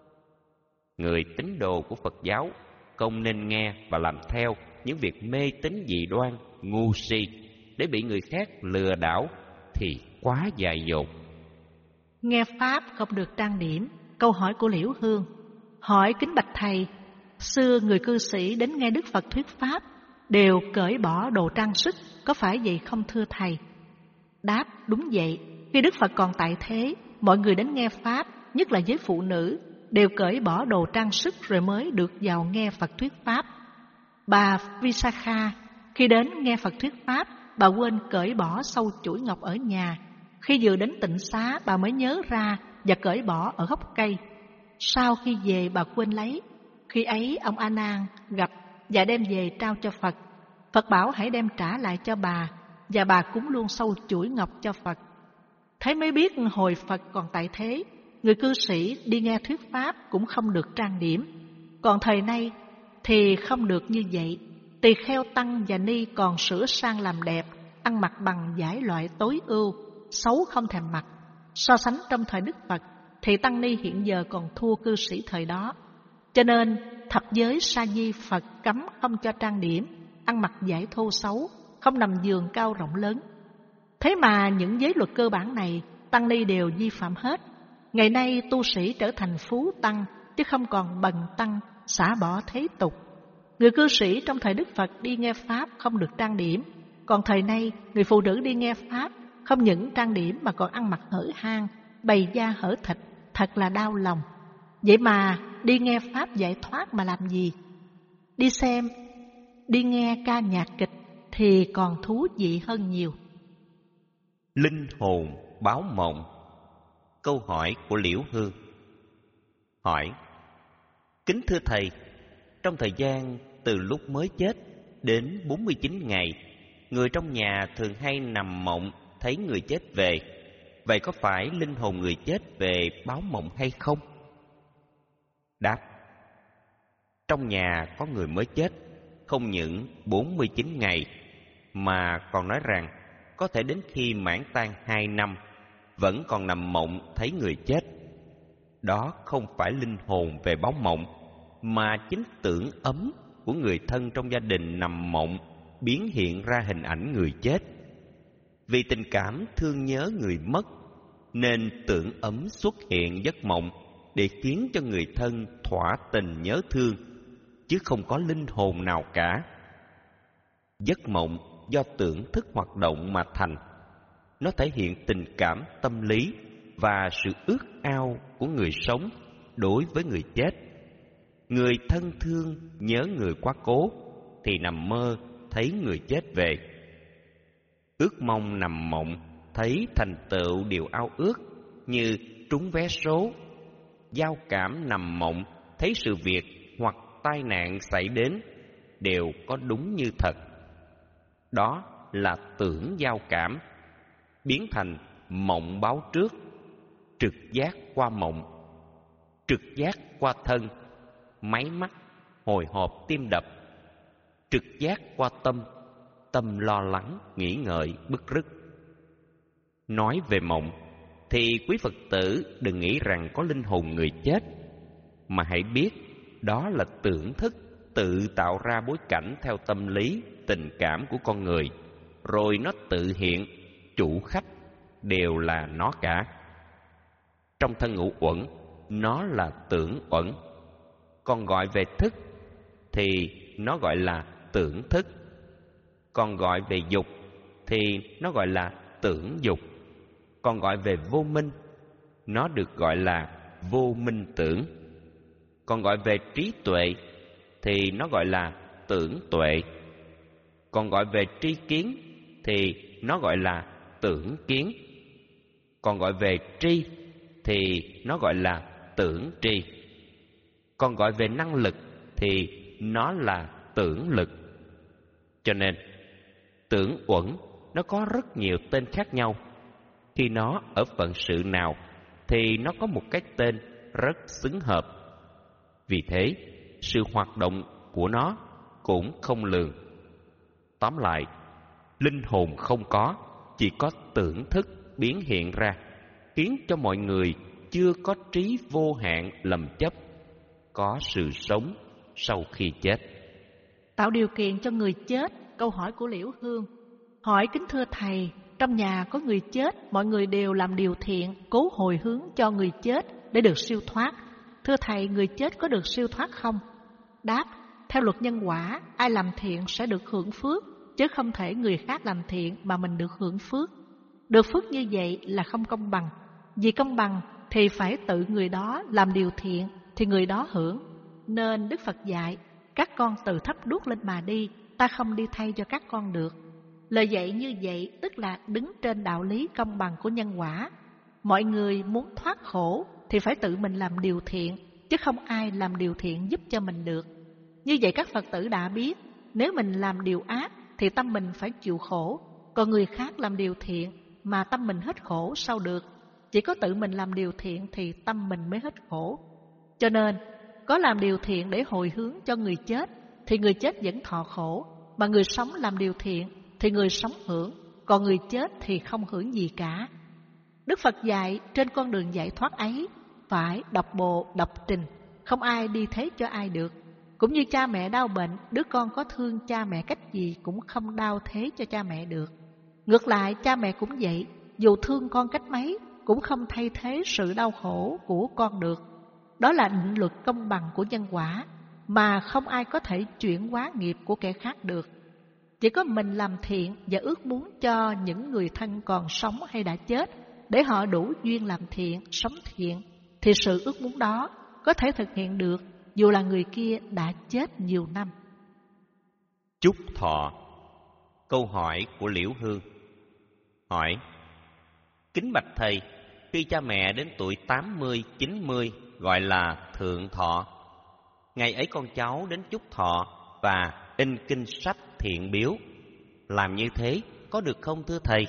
Người tín đồ của Phật giáo không nên nghe và làm theo những việc mê tín dị đoan, ngu si để bị người khác lừa đảo thì quá dại dột. Nghe Pháp không được trang điểm. Câu hỏi của Liễu Hương. Hỏi kính bạch thầy, xưa người cư sĩ đến nghe Đức Phật thuyết Pháp đều cởi bỏ đồ trang sức, có phải vậy không thưa thầy? Đáp: đúng vậy. Khi Đức Phật còn tại thế, mọi người đến nghe Pháp, nhất là giới phụ nữ, đều cởi bỏ đồ trang sức rồi mới được vào nghe Phật thuyết Pháp. Bà Visakha khi đến nghe Phật thuyết Pháp, bà quên cởi bỏ sâu chuỗi ngọc ở nhà. Khi vừa đến tịnh xá, bà mới nhớ ra và cởi bỏ ở gốc cây. Sau khi về, bà quên lấy. Khi ấy ông A Nan gặp và đem về trao cho Phật. Phật bảo hãy đem trả lại cho bà, và bà cúng luôn sâu chuỗi ngọc cho Phật. Thế mới biết hồi Phật còn tại thế, người cư sĩ đi nghe thuyết Pháp cũng không được trang điểm. Còn thời nay thì không được như vậy. Tỳ kheo tăng và ni còn sửa sang làm đẹp, ăn mặc bằng vải loại tối ưu, xấu không thèm mặc. So sánh trong thời Đức Phật thì tăng ni hiện giờ còn thua cư sĩ thời đó. Cho nên thập giới sa di Phật cấm không cho trang điểm, ăn mặc vải thô xấu, không nằm giường cao rộng lớn. Thế mà những giới luật cơ bản này tăng ni đều vi phạm hết. Ngày nay tu sĩ trở thành phú tăng chứ không còn bần tăng, xả bỏ thế tục. Người cư sĩ trong thời Đức Phật đi nghe Pháp không được trang điểm. Còn thời nay người phụ nữ đi nghe Pháp không những trang điểm mà còn ăn mặc hở hang, bày da hở thịt, thật là đau lòng. Vậy mà đi nghe Pháp giải thoát mà làm gì? Đi xem, đi nghe ca nhạc kịch thì còn thú vị hơn nhiều. Linh hồn báo mộng. Câu hỏi của Liễu Hương. Hỏi: kính thưa thầy, trong thời gian từ lúc mới chết đến bốn mươi chín ngày, người trong nhà thường hay nằm mộng thấy người chết về. Vậy có phải linh hồn người chết về báo mộng hay không? Đáp: trong nhà có người mới chết, không những bốn mươi chín ngày, mà còn nói rằng có thể đến khi mãn tang hai năm vẫn còn nằm mộng thấy người chết. Đó không phải linh hồn về báo mộng, mà chính tưởng ấm của người thân trong gia đình nằm mộng biến hiện ra hình ảnh người chết. Vì tình cảm thương nhớ người mất, nên tưởng ấm xuất hiện giấc mộng để khiến cho người thân thỏa tình nhớ thương, chứ không có linh hồn nào cả. Giấc mộng do tưởng thức hoạt động mà thành. Nó thể hiện tình cảm tâm lý và sự ước ao của người sống đối với người chết. Người thân thương nhớ người quá cố thì nằm mơ thấy người chết về. Ước mong nằm mộng thấy thành tựu điều ao ước như trúng vé số. Giao cảm nằm mộng thấy sự việc hoặc tai nạn xảy đến đều có đúng như thật. Đó là tưởng giao cảm, biến thành mộng báo trước, trực giác qua mộng, trực giác qua thân, máy mắt, hồi hộp tim đập, trực giác qua tâm, tâm lo lắng, nghĩ ngợi, bứt rứt. Nói về mộng, thì quý Phật tử đừng nghĩ rằng có linh hồn người chết, mà hãy biết đó là tưởng thức tự tạo ra bối cảnh theo tâm lý, tình cảm của con người, rồi nó tự hiện, chủ khách đều là nó cả. Trong thân ngũ uẩn, nó là tưởng uẩn. Còn gọi về thức thì nó gọi là tưởng thức. Còn gọi về dục thì nó gọi là tưởng dục. Còn gọi về vô minh, nó được gọi là vô minh tưởng. Còn gọi về trí tuệ thì nó gọi là tưởng tuệ. Còn gọi về tri kiến thì nó gọi là tưởng kiến. Còn gọi về tri thì nó gọi là tưởng tri. Còn gọi về năng lực thì nó là tưởng lực. Cho nên tưởng uẩn nó có rất nhiều tên khác nhau. Khi nó ở phận sự nào thì nó có một cái tên rất xứng hợp. Vì thế, sự hoạt động của nó cũng không lường. Tóm lại, linh hồn không có, chỉ có tưởng thức biến hiện ra, khiến cho mọi người chưa có trí vô hạn lầm chấp, có sự sống sau khi chết. Tạo điều kiện cho người chết. Câu hỏi của Liễu Hương: hỏi kính thưa thầy, trong nhà có người chết, mọi người đều làm điều thiện, cố hồi hướng cho người chết để được siêu thoát. Thưa thầy, người chết có được siêu thoát không? Đáp: theo luật nhân quả, ai làm thiện sẽ được hưởng phước, chứ không thể người khác làm thiện mà mình được hưởng phước. Được phước như vậy là không công bằng. Vì công bằng thì phải tự người đó làm điều thiện thì người đó hưởng. Nên Đức Phật dạy, các con tự thắp đuốc lên mà đi, ta không đi thay cho các con được. Lời dạy như vậy tức là đứng trên đạo lý công bằng của nhân quả. Mọi người muốn thoát khổ thì phải tự mình làm điều thiện, chứ không ai làm điều thiện giúp cho mình được. Như vậy các Phật tử đã biết, nếu mình làm điều ác thì tâm mình phải chịu khổ, còn người khác làm điều thiện mà tâm mình hết khổ sao được? Chỉ có tự mình làm điều thiện thì tâm mình mới hết khổ. Cho nên, có làm điều thiện để hồi hướng cho người chết thì người chết vẫn thọ khổ, mà người sống làm điều thiện thì người sống hưởng, còn người chết thì không hưởng gì cả. Đức Phật dạy trên con đường giải thoát ấy phải đọc bộ, đọc trình, không ai đi thế cho ai được. Cũng như cha mẹ đau bệnh, đứa con có thương cha mẹ cách gì cũng không đau thế cho cha mẹ được. Ngược lại, cha mẹ cũng vậy, dù thương con cách mấy cũng không thay thế sự đau khổ của con được. Đó là định luật công bằng của nhân quả, mà không ai có thể chuyển hóa nghiệp của kẻ khác được. Chỉ có mình làm thiện và ước muốn cho những người thân còn sống hay đã chết, để họ đủ duyên làm thiện, sống thiện, thì sự ước muốn đó có thể thực hiện được dù là người kia đã chết nhiều năm. Chúc thọ. Câu hỏi của Liễu Hương. Hỏi: kính bạch thầy, khi cha mẹ đến tuổi tám mươi, chín mươi gọi là thượng thọ. Ngày ấy con cháu đến chúc thọ và in kinh sách thiện biếu. Làm như thế có được không thưa thầy?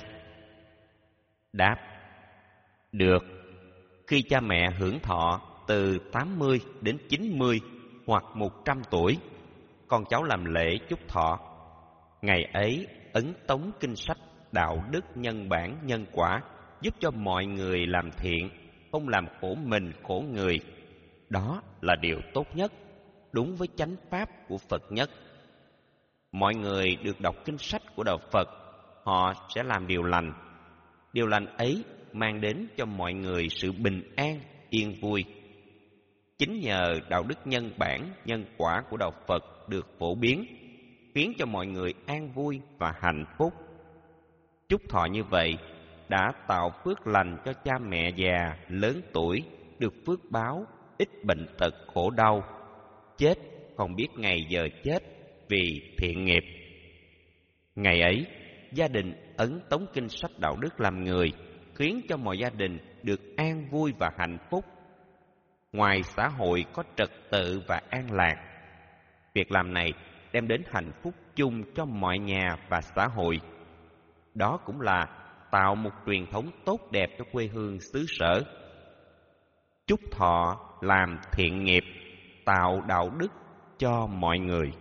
Đáp: được. Khi cha mẹ hưởng thọ từ tám mươi đến chín mươi hoặc một trăm tuổi, con cháu làm lễ chúc thọ. Ngày ấy ấn tống kinh sách đạo đức nhân bản nhân quả, giúp cho mọi người làm thiện, không làm khổ mình khổ người. Đó là điều tốt nhất, đúng với chánh pháp của Phật nhất. Mọi người được đọc kinh sách của đạo Phật, họ sẽ làm điều lành. Điều lành ấy mang đến cho mọi người sự bình an, yên vui. Chính nhờ đạo đức nhân bản, nhân quả của đạo Phật được phổ biến, khiến cho mọi người an vui và hạnh phúc. Chúc thọ như vậy đã tạo phước lành cho cha mẹ già, lớn tuổi, được phước báo, ít bệnh tật khổ đau, chết không biết ngày giờ chết vì thiện nghiệp. Ngày ấy, gia đình ấn tống kinh sách đạo đức làm người, khiến cho mọi gia đình được an vui và hạnh phúc. Ngoài xã hội có trật tự và an lạc, việc làm này đem đến hạnh phúc chung cho mọi nhà và xã hội. Đó cũng là tạo một truyền thống tốt đẹp cho quê hương xứ sở. Chúc thọ làm thiện nghiệp, tạo đạo đức cho mọi người.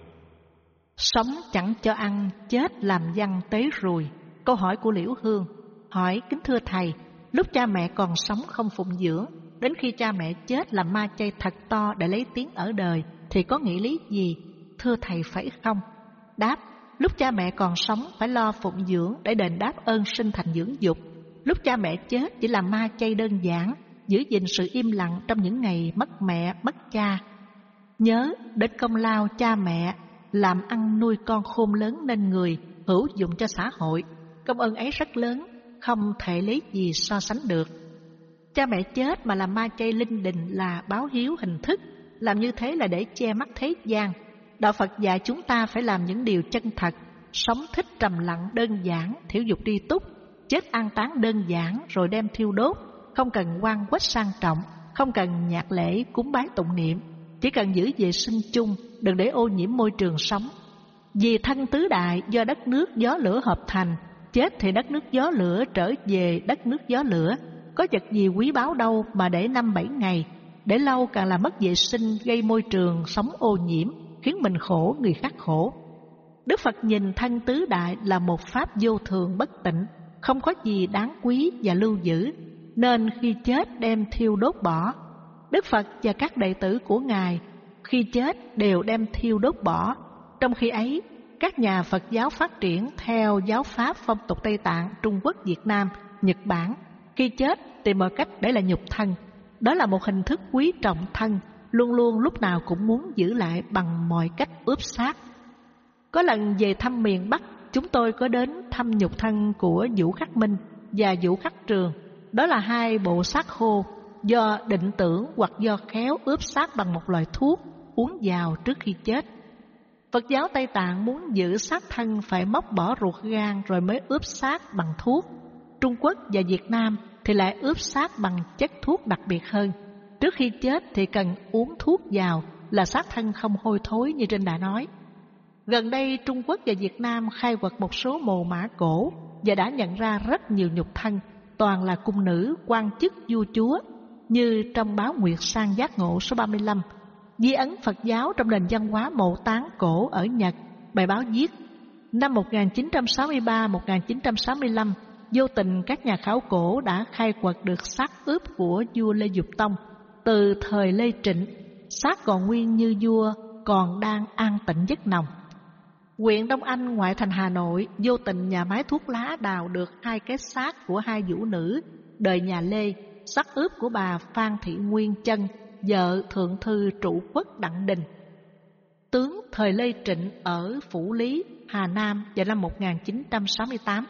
Sống chẳng cho ăn, chết làm văn tế rùi. Câu hỏi của Liễu Hương hỏi: kính thưa thầy, lúc cha mẹ còn sống không phụng dưỡng, đến khi cha mẹ chết làm ma chay thật to để lấy tiếng ở đời, thì có nghĩa lý gì? Thưa thầy phải không? Đáp: lúc cha mẹ còn sống phải lo phụng dưỡng để đền đáp ơn sinh thành dưỡng dục. Lúc cha mẹ chết chỉ làm ma chay đơn giản, giữ gìn sự im lặng trong những ngày mất mẹ, mất cha. Nhớ đến công lao cha mẹ làm ăn nuôi con khôn lớn nên người, hữu dụng cho xã hội. Công ơn ấy rất lớn, không thể lấy gì so sánh được. Cha mẹ chết mà làm ma chay linh đình là báo hiếu hình thức, làm như thế là để che mắt thế gian. Đạo Phật dạy chúng ta phải làm những điều chân thật, sống thích trầm lặng đơn giản, thiểu dục tri túc, chết an táng đơn giản rồi đem thiêu đốt, không cần quan quách sang trọng, không cần nhạc lễ cúng bái tụng niệm, chỉ cần giữ vệ sinh chung, đừng để ô nhiễm môi trường sống. Vì thân tứ đại do đất nước gió lửa hợp thành, chết thì đất nước gió lửa trở về đất nước gió lửa. Có vật gì quý báu đâu mà để năm bảy ngày, để lâu càng là mất vệ sinh, gây môi trường sống ô nhiễm, khiến mình khổ, người khác khổ. Đức Phật nhìn thân tứ đại là một pháp vô thường bất tịnh, không có gì đáng quý và lưu giữ, nên khi chết đem thiêu đốt bỏ. Đức Phật và các đệ tử của Ngài khi chết đều đem thiêu đốt bỏ. Trong khi ấy, các nhà Phật giáo phát triển theo giáo pháp phong tục Tây Tạng, Trung Quốc, Việt Nam, Nhật Bản, khi chết tìm mọi cách để lại nhục thân. Đó là một hình thức quý trọng thân, luôn luôn lúc nào cũng muốn giữ lại bằng mọi cách ướp xác. Có lần về thăm miền Bắc, chúng tôi có đến thăm nhục thân của Vũ Khắc Minh và Vũ Khắc Trường. Đó là hai bộ xác khô do định tưởng hoặc do khéo ướp xác bằng một loại thuốc uống vào trước khi chết. Phật giáo Tây Tạng muốn giữ xác thân phải móc bỏ ruột gan rồi mới ướp xác bằng thuốc. Trung Quốc và Việt Nam thì lại ướp xác bằng chất thuốc đặc biệt hơn. Trước khi chết thì cần uống thuốc vào là xác thân không hôi thối như trên đã nói. Gần đây Trung Quốc và Việt Nam khai quật một số mồ mả cổ và đã nhận ra rất nhiều nhục thân, toàn là cung nữ, quan chức, vua chúa, như trong báo Nguyệt Sang Giác Ngộ số ba mươi lăm. Di ấn Phật giáo trong nền văn hóa mộ táng cổ ở Nhật, bài báo viết: năm một nghìn chín trăm sáu mươi ba đến một nghìn chín trăm sáu mươi lăm, vô tình các nhà khảo cổ đã khai quật được xác ướp của vua Lê Dục Tông. Từ thời Lê Trịnh, xác còn nguyên như vua, còn đang an tịnh giấc nồng. Huyện Đông Anh, ngoại thành Hà Nội, vô tình nhà máy thuốc lá đào được hai cái xác của hai vũ nữ đời nhà Lê, xác ướp của bà Phan Thị Nguyên Chân, vợ thượng thư trụ quốc Đặng Đình, tướng thời Lê Trịnh ở Phủ Lý, Hà Nam vào năm một nghìn chín trăm sáu mươi tám.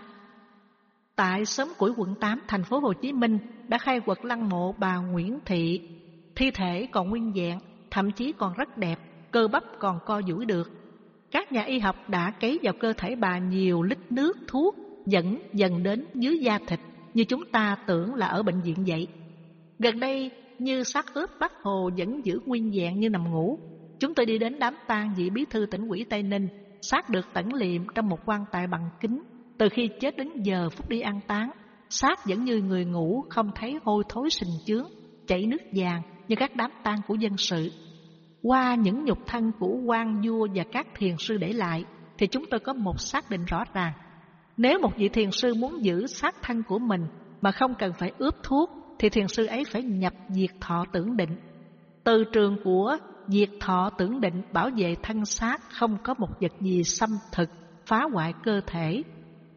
Tại xóm Củi quận tám, thành phố Hồ Chí Minh đã khai quật lăng mộ bà Nguyễn Thị. Thi thể còn nguyên vẹn, thậm chí còn rất đẹp, cơ bắp còn co duỗi được. Các nhà y học đã cấy vào cơ thể bà nhiều lít nước thuốc dẫn dần đến dưới da thịt, như chúng ta tưởng là ở bệnh viện vậy. Gần đây, như xác ướp Bác Hồ vẫn giữ nguyên vẹn như nằm ngủ. Chúng tôi đi đến đám tang vị bí thư tỉnh ủy Tây Ninh, xác được tẩn liệm trong một quan tài bằng kính. Từ khi chết đến giờ phút đi an táng, xác vẫn như người ngủ, không thấy hôi thối sình chướng, chảy nước vàng như các đám tang của dân sự. Qua những nhục thân của quan vua và các thiền sư để lại, thì chúng tôi có một xác định rõ ràng. Nếu một vị thiền sư muốn giữ xác thân của mình mà không cần phải ướp thuốc, thì thiền sư ấy phải nhập diệt thọ tưởng định. Từ trường của diệt thọ tưởng định bảo vệ thân xác, không có một vật gì xâm thực, phá hoại cơ thể.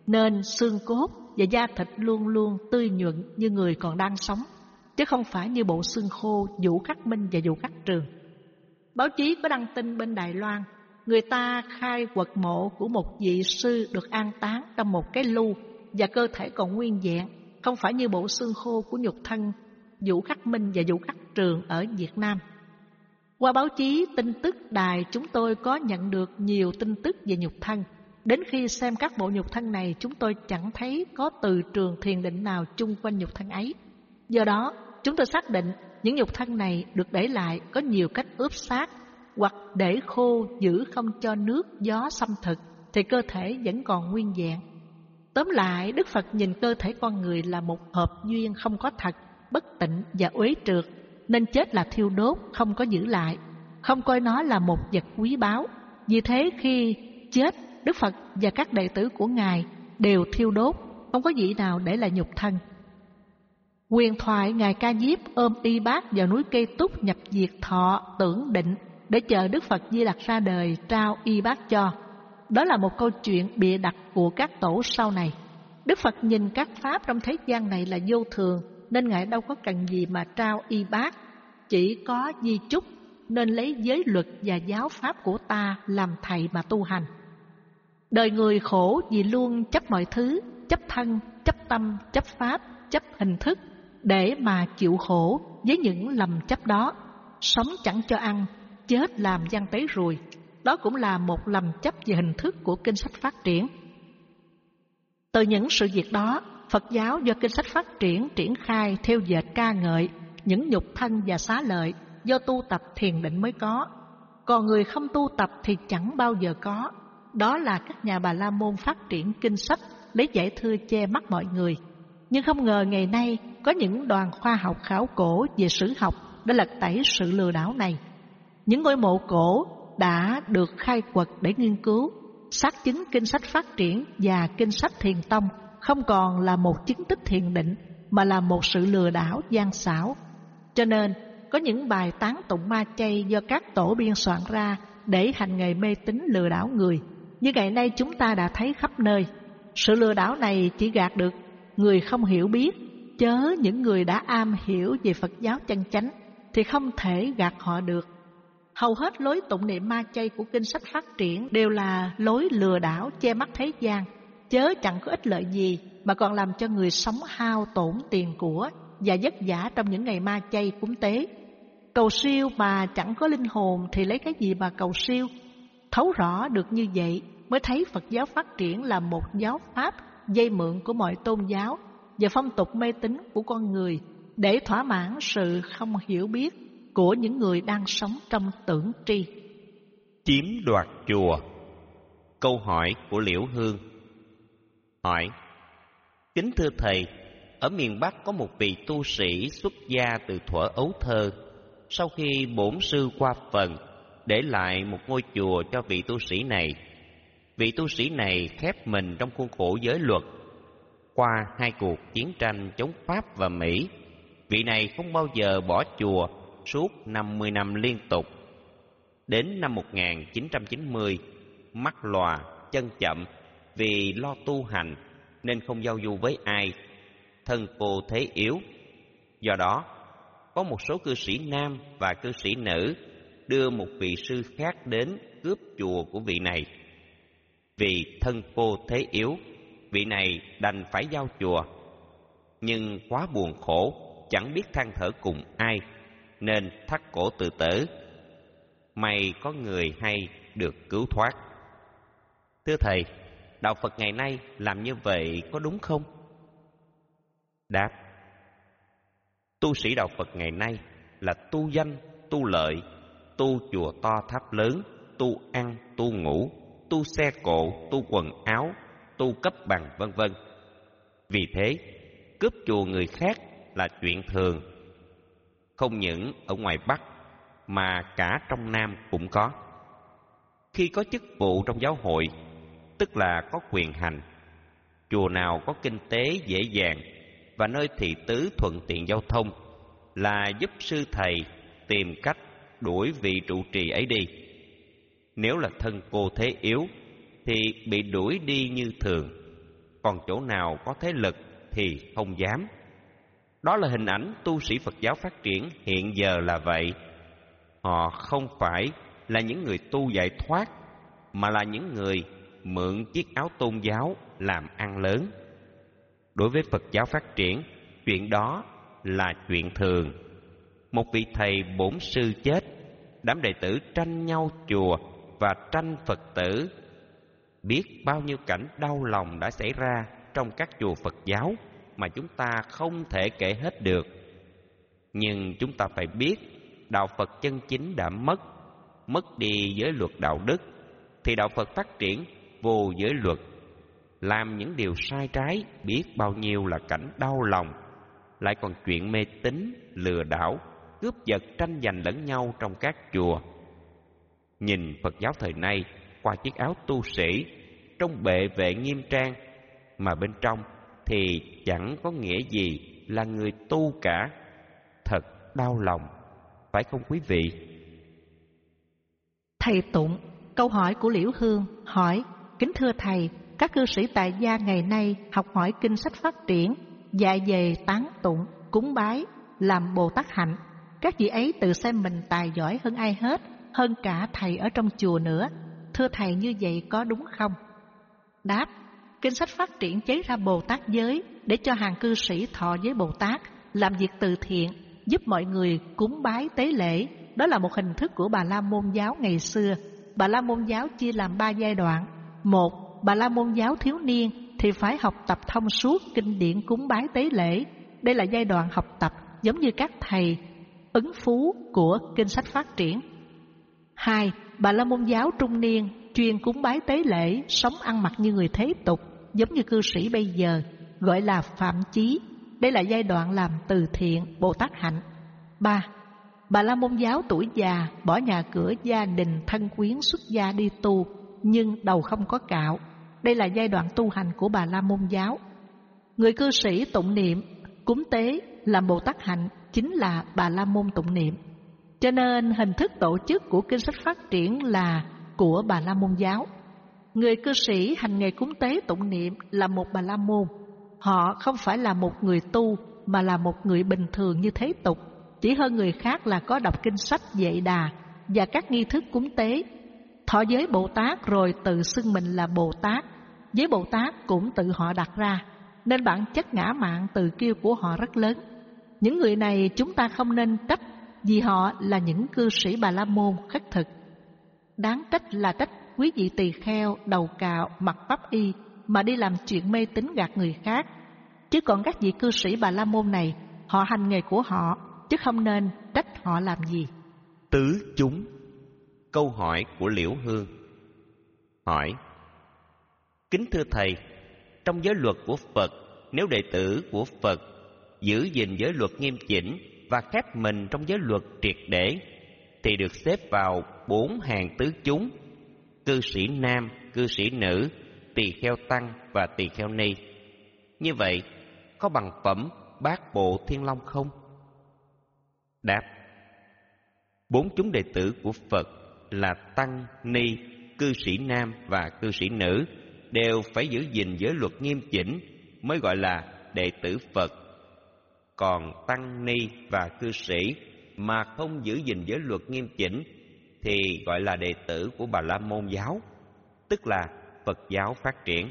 nên xương cốt và da thịt luôn luôn tươi nhuận như người còn đang sống, chứ không phải như bộ xương khô Vũ Khắc Minh và Vũ Khắc Trường. Báo chí có đăng tin bên Đài Loan, người ta khai quật mộ của một vị sư được an táng trong một cái lu và cơ thể còn nguyên vẹn, không phải như bộ xương khô của nhục thân Vũ Khắc Minh và Vũ Khắc Trường ở Việt Nam. Qua báo chí, tin tức đài chúng tôi có nhận được nhiều tin tức về nhục thân. Đến khi xem các bộ nhục thân này, chúng tôi chẳng thấy có từ trường thiền định nào chung quanh nhục thân ấy. Do đó, chúng tôi xác định những nhục thân này được để lại có nhiều cách ướp xác, hoặc để khô giữ không cho nước gió xâm thực, thì cơ thể vẫn còn nguyên vẹn. Tóm lại, Đức Phật nhìn cơ thể con người là một hợp duyên không có thật, bất tịnh và uế trượt, nên chết là thiêu đốt, không có giữ lại, không coi nó là một vật quý báu. Vì thế khi chết, Đức Phật và các đệ tử của Ngài đều thiêu đốt, không có vị nào để lại nhục thân. Huyền thoại Ngài Ca Diếp ôm y bát vào núi Cây Túc nhập diệt thọ tưởng định để chờ Đức Phật Di Lặc ra đời trao y bát cho. Đó là một câu chuyện bịa đặt của các tổ sau này. Đức Phật nhìn các pháp trong thế gian này là vô thường, nên Ngài đâu có cần gì mà trao y bát, chỉ có di chúc, nên lấy giới luật và giáo pháp của ta làm thầy mà tu hành. Đời người khổ vì luôn chấp mọi thứ, chấp thân, chấp tâm, chấp pháp, chấp hình thức, để mà chịu khổ với những lầm chấp đó. Sống chẳng cho ăn, chết làm văn tế ruồi, đó cũng là một lầm chấp về hình thức của kinh sách phát triển. Từ những sự việc đó, Phật giáo do kinh sách phát triển triển khai theo dệt ca ngợi những nhục thân và xá lợi do tu tập thiền định mới có. Còn người không tu tập thì chẳng bao giờ có. Đó là các nhà Bà La Môn phát triển kinh sách lấy giải thưa che mắt mọi người. Nhưng không ngờ ngày nay có những đoàn khoa học khảo cổ về sử học đã lật tẩy sự lừa đảo này. Những ngôi mộ cổ đã được khai quật để nghiên cứu, xác chứng kinh sách phát triển và kinh sách thiền tông không còn là một chứng tích thiền định mà là một sự lừa đảo gian xảo. Cho nên có những bài tán tụng ma chay do các tổ biên soạn ra để hành nghề mê tín lừa đảo người, như ngày nay chúng ta đã thấy khắp nơi. Sự lừa đảo này chỉ gạt được người không hiểu biết, chớ những người đã am hiểu về Phật giáo chân chánh thì không thể gạt họ được. Hầu hết lối tụng niệm ma chay của kinh sách phát triển đều là lối lừa đảo che mắt thế gian, chớ chẳng có ích lợi gì mà còn làm cho người sống hao tổn tiền của và vất vả trong những ngày ma chay cúng tế. Cầu siêu mà chẳng có linh hồn thì lấy cái gì mà cầu siêu? Thấu rõ được như vậy mới thấy Phật giáo phát triển là một giáo pháp dây mượn của mọi tôn giáo và phong tục mê tín của con người để thỏa mãn sự không hiểu biết của những người đang sống trong tưởng tri. Chiếm đoạt chùa. Câu hỏi của Liễu Hương. Hỏi: kính thưa thầy, ở miền Bắc có một vị tu sĩ xuất gia từ thuở ấu thơ. Sau khi bổn sư qua phần, để lại một ngôi chùa cho vị tu sĩ này. Vị tu sĩ này khép mình trong khuôn khổ giới luật. Qua hai cuộc chiến tranh chống Pháp và Mỹ, vị này không bao giờ bỏ chùa suốt năm mươi năm liên tục. Đến năm một nghìn chín trăm chín mươi, mắt lòa, chân chậm vì lo tu hành nên không giao du với ai, thân cô thế yếu. Do đó, có một số cư sĩ nam và cư sĩ nữ đưa một vị sư khác đến cướp chùa của vị này. Vì thân cô thế yếu, vị này đành phải giao chùa. Nhưng quá buồn khổ, chẳng biết than thở cùng ai, nên thắt cổ tự tử. May có người hay được cứu thoát. Thưa thầy, đạo Phật ngày nay làm như vậy có đúng không? Đáp: tu sĩ đạo Phật ngày nay là tu danh, tu lợi, tu chùa to tháp lớn, tu ăn, tu ngủ, tu xe cộ, tu quần áo, tu cấp bằng vân vân. Vì thế, cướp chùa người khác là chuyện thường, không những ở ngoài Bắc mà cả trong Nam cũng có. Khi có chức vụ trong giáo hội, tức là có quyền hành, chùa nào có kinh tế dễ dàng và nơi thị tứ thuận tiện giao thông là giúp sư thầy tìm cách đuổi vị trụ trì ấy đi. Nếu là thân cô thế yếu thì bị đuổi đi như thường. còn chỗ nào có thế lực thì không dám. Đó là hình ảnh tu sĩ Phật giáo phát triển hiện giờ là vậy. Họ không phải là những người tu giải thoát, mà là những người mượn chiếc áo tôn giáo làm ăn lớn. Đối với Phật giáo phát triển, chuyện đó là chuyện thường. Một vị thầy bổn sư chết, đám đệ tử tranh nhau chùa và tranh Phật tử. Biết bao nhiêu cảnh đau lòng đã xảy ra trong các chùa Phật giáo mà chúng ta không thể kể hết được. Nhưng chúng ta phải biết, đạo Phật chân chính đã mất, mất đi giới luật đạo đức, thì đạo Phật phát triển vô giới luật. Làm những điều sai trái biết bao nhiêu là cảnh đau lòng, lại còn chuyện mê tín, lừa đảo, cướp giật tranh giành lẫn nhau trong các chùa. Nhìn Phật giáo thời nay qua chiếc áo tu sĩ, trong bệ vệ nghiêm trang, mà bên trong thì chẳng có nghĩa gì là người tu cả. Thật đau lòng, phải không quý vị? Thầy Tụng, câu hỏi của Liễu Hương hỏi: kính thưa thầy, các cư sĩ tại gia ngày nay học hỏi kinh sách phát triển, dạy về tán tụng, cúng bái, làm Bồ Tát hạnh. Các vị ấy tự xem mình tài giỏi hơn ai hết, hơn cả thầy ở trong chùa nữa. Thưa thầy, như vậy có đúng không? Đáp: kinh sách phát triển chế ra Bồ Tát giới để cho hàng cư sĩ thọ giới Bồ Tát, làm việc từ thiện, giúp mọi người cúng bái tế lễ. Đó là một hình thức của Bà La Môn giáo ngày xưa. Bà La Môn giáo chia làm ba giai đoạn. Một, Bà La Môn giáo thiếu niên thì phải học tập thông suốt kinh điển cúng bái tế lễ. Đây là giai đoạn học tập giống như các thầy ứng phú của kinh sách phát triển. Hai, Bà La Môn giáo trung niên chuyên cúng bái tế lễ, sống ăn mặc như người thế tục, giống như cư sĩ bây giờ, gọi là phạm chí. Đây là giai đoạn làm từ thiện, Bồ Tát hạnh. Ba, Bà La Môn giáo tuổi già, bỏ nhà cửa, gia đình, thân quyến, xuất gia đi tu, nhưng đầu không có cạo. Đây là giai đoạn tu hành của Bà La Môn giáo. Người cư sĩ tụng niệm, cúng tế, làm Bồ Tát hạnh chính là Bà La Môn tụng niệm. Cho nên hình thức tổ chức của kinh sách phát triển là của Bà La Môn giáo. Người cư sĩ hành nghề cúng tế tụng niệm là một Bà La Môn. Họ không phải là một người tu, mà là một người bình thường như thế tục, chỉ hơn người khác là có đọc kinh sách dạy đà và các nghi thức cúng tế. Thọ giới Bồ Tát rồi tự xưng mình là Bồ Tát. Giới Bồ Tát cũng tự họ đặt ra, nên bản chất ngã mạn tự kiêu của họ rất lớn. Những người này chúng ta không nên trách, vì họ là những cư sĩ Bà La Môn khất thực. Đáng trách là trách quý vị tỳ kheo đầu cạo mặc pháp y mà đi làm chuyện mê tín gạt người khác. Chứ còn các vị cư sĩ Bà La Môn này, họ hành nghề của họ, chứ không nên trách họ làm gì. Tứ chúng. Câu hỏi của Liễu Hương hỏi: kính thưa thầy, trong giới luật của Phật, nếu đệ tử của Phật giữ gìn giới luật nghiêm chỉnh và khép mình trong giới luật triệt để, thì được xếp vào bốn hàng tứ chúng: cư sĩ nam, cư sĩ nữ, tỳ kheo tăng và tỳ kheo ni. Như vậy có bằng phẩm Bát Bộ Thiên Long không? Đáp: bốn chúng đệ tử của Phật là tăng, ni, cư sĩ nam và cư sĩ nữ đều phải giữ gìn giới luật nghiêm chỉnh mới gọi là đệ tử Phật. Còn tăng, ni và cư sĩ mà không giữ gìn giới luật nghiêm chỉnh thì gọi là đệ tử của Bà La Môn giáo, tức là Phật giáo phát triển.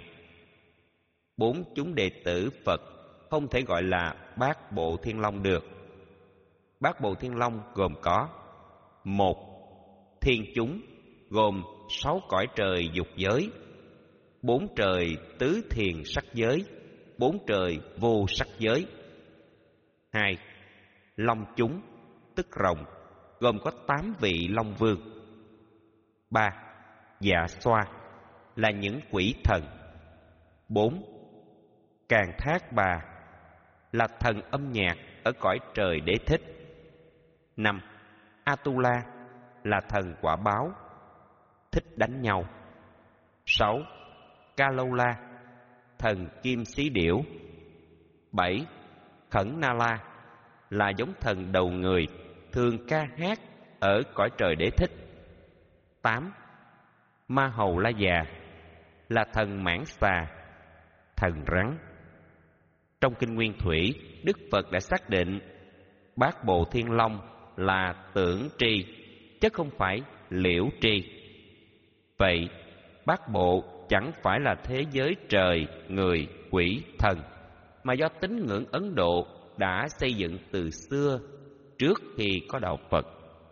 Bốn chúng đệ tử Phật không thể gọi là Bát Bộ Thiên Long được. Bát Bộ Thiên Long gồm có: một, thiên chúng, gồm sáu cõi trời dục giới, bốn trời tứ thiền sắc giới, bốn trời vô sắc giới. Hai, long chúng, tức rồng, gồm có tám vị long vương. Ba, dạ xoa, là những quỷ thần. Bốn, Càn Thác Bà, là thần âm nhạc ở cõi trời Đế Thích. Năm, Atula, là thần quả báo, thích đánh nhau. Sáu, Kalola, thần kim xí điểu. Bảy, Khẩn Na La, là giống thần đầu người, thường ca hát ở cõi trời Đế Thích. Tám, Ma Hầu La Già, là thần mãng xà, thần rắn. Trong Kinh Nguyên Thủy, Đức Phật đã xác định Bát Bộ Thiên Long là tưởng tri, chứ không phải liễu tri. Vậy, Bát Bộ chẳng phải là thế giới trời, người, quỷ, thần, mà do tín ngưỡng Ấn Độ đã xây dựng từ xưa, trước khi có đạo Phật.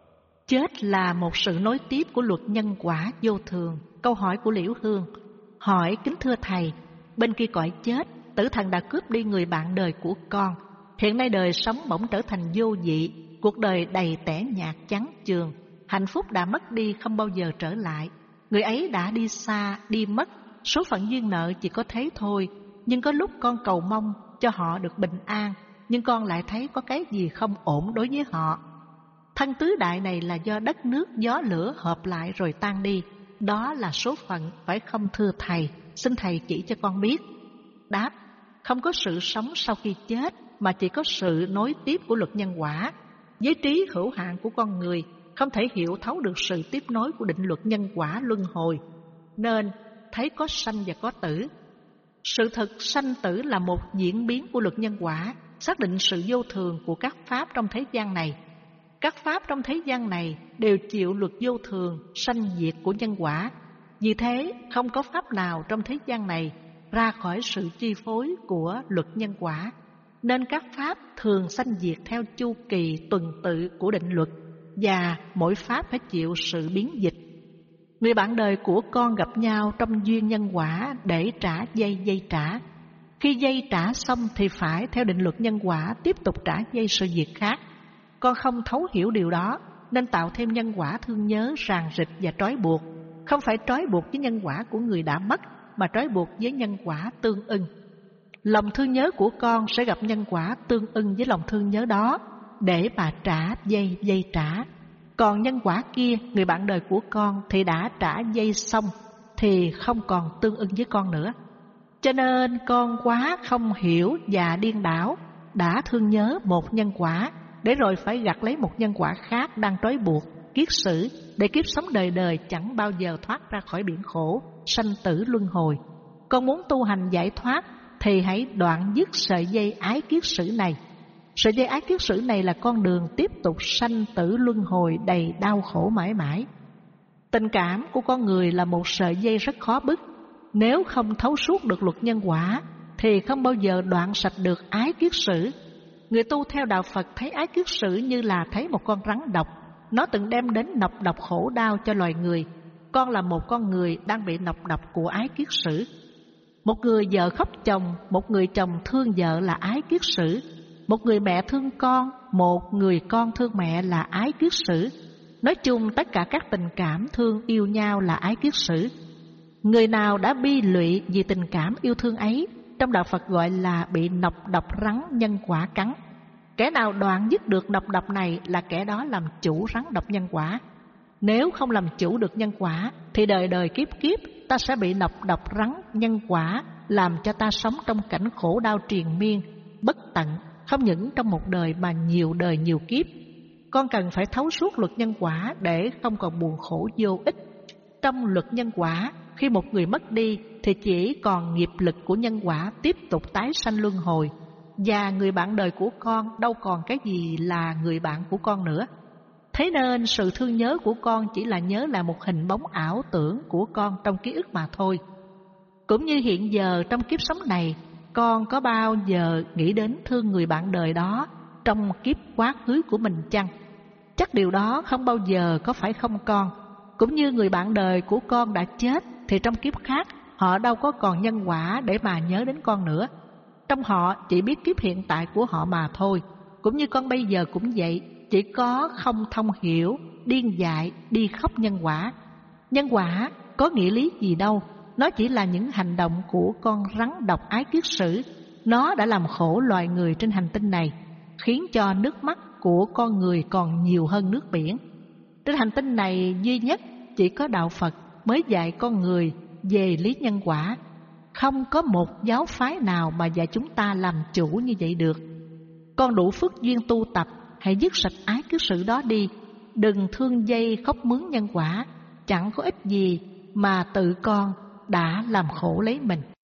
Chết là một sự nối tiếp của luật nhân quả vô thường. Câu hỏi của Liễu Hương: hỏi kính thưa thầy, bên kia cõi chết, tử thần đã cướp đi người bạn đời của con. Hiện nay đời sống bỗng trở thành vô vị, cuộc đời đầy tẻ nhạt chán chường, hạnh phúc đã mất đi không bao giờ trở lại. Người ấy đã đi xa, đi mất, số phận duyên nợ chỉ có thế thôi. Nhưng có lúc con cầu mong cho họ được bình an, nhưng con lại thấy có cái gì không ổn đối với họ. Thân tứ đại này là do đất nước gió lửa hợp lại rồi tan đi. Đó là số phận, phải không thưa thầy? Xin thầy chỉ cho con biết. Đáp: không có sự sống sau khi chết, mà chỉ có sự nối tiếp của luật nhân quả. Với trí hữu hạn của con người, không thể hiểu thấu được sự tiếp nối của định luật nhân quả luân hồi, nên thấy có sanh và có tử. Sự thực sanh tử là một diễn biến của luật nhân quả, xác định sự vô thường của các pháp trong thế gian này. Các pháp trong thế gian này đều chịu luật vô thường, sanh diệt của nhân quả. Vì thế, không có pháp nào trong thế gian này ra khỏi sự chi phối của luật nhân quả. Nên các pháp thường sanh diệt theo chu kỳ tuần tự của định luật, và mỗi pháp phải chịu sự biến dịch. Người bạn đời của con gặp nhau trong duyên nhân quả để trả dây dây trả. Khi dây trả xong thì phải theo định luật nhân quả tiếp tục trả dây sự việc khác. Con không thấu hiểu điều đó, nên tạo thêm nhân quả thương nhớ, ràng rịch và trói buộc. Không phải trói buộc với nhân quả của người đã mất, mà trói buộc với nhân quả tương ưng. Lòng thương nhớ của con sẽ gặp nhân quả tương ưng với lòng thương nhớ đó, để mà trả dây dây trả. Còn nhân quả kia, người bạn đời của con thì đã trả dây xong, thì không còn tương ưng với con nữa. Cho nên con quá không hiểu và điên đảo, đã thương nhớ một nhân quả, để rồi phải gặt lấy một nhân quả khác đang trói buộc, kiết sử, để kiếp sống đời đời chẳng bao giờ thoát ra khỏi biển khổ, sanh tử luân hồi. Con muốn tu hành giải thoát, thì hãy đoạn dứt sợi dây ái kiết sử này. Sợi dây ái kiết sử này là con đường tiếp tục sanh tử luân hồi đầy đau khổ mãi mãi. Tình cảm của con người là một sợi dây rất khó bứt. Nếu không thấu suốt được luật nhân quả, thì không bao giờ đoạn sạch được ái kiết sử. Người tu theo đạo Phật thấy ái kiết sử như là thấy một con rắn độc. Nó từng đem đến nọc độc khổ đau cho loài người. Con là một con người đang bị nọc độc của ái kiết sử. Một người vợ khóc chồng, một người chồng thương vợ là ái kiết sử. Một người mẹ thương con, một người con thương mẹ là ái kiết sử. Nói chung tất cả các tình cảm thương yêu nhau là ái kiết sử. Người nào đã bi lụy vì tình cảm yêu thương ấy, trong đạo Phật gọi là bị nọc độc rắn nhân quả cắn. Kẻ nào đoạn dứt được nọc độc này là kẻ đó làm chủ rắn độc nhân quả. Nếu không làm chủ được nhân quả, thì đời đời kiếp kiếp ta sẽ bị nọc độc rắn nhân quả, làm cho ta sống trong cảnh khổ đau triền miên, bất tận, không những trong một đời mà nhiều đời nhiều kiếp. Con cần phải thấu suốt luật nhân quả để không còn buồn khổ vô ích. Trong luật nhân quả, khi một người mất đi thì chỉ còn nghiệp lực của nhân quả tiếp tục tái sanh luân hồi. Và người bạn đời của con đâu còn cái gì là người bạn của con nữa. Thế nên sự thương nhớ của con chỉ là nhớ là một hình bóng ảo tưởng của con trong ký ức mà thôi. Cũng như hiện giờ trong kiếp sống này, con có bao giờ nghĩ đến thương người bạn đời đó trong kiếp quá khứ của mình chăng? Chắc điều đó không bao giờ có, phải không con? Cũng như người bạn đời của con đã chết, thì trong kiếp khác họ đâu có còn nhân quả để mà nhớ đến con nữa. Trong họ chỉ biết kiếp hiện tại của họ mà thôi. Cũng như con bây giờ cũng vậy, chỉ có không thông hiểu, điên dại, đi khóc nhân quả. Nhân quả có nghĩa lý gì đâu, nó chỉ là những hành động của con rắn độc ái kiết sử. Nó đã làm khổ loài người trên hành tinh này, khiến cho nước mắt của con người còn nhiều hơn nước biển. Trên hành tinh này duy nhất chỉ có đạo Phật mới dạy con người về lý nhân quả. Không có một giáo phái nào mà dạy chúng ta làm chủ như vậy được. Con đủ phước duyên tu tập, hãy dứt sạch ái kiết sử đó đi. Đừng thương dây khóc mướn nhân quả, chẳng có ích gì mà tự con đã làm khổ lấy mình.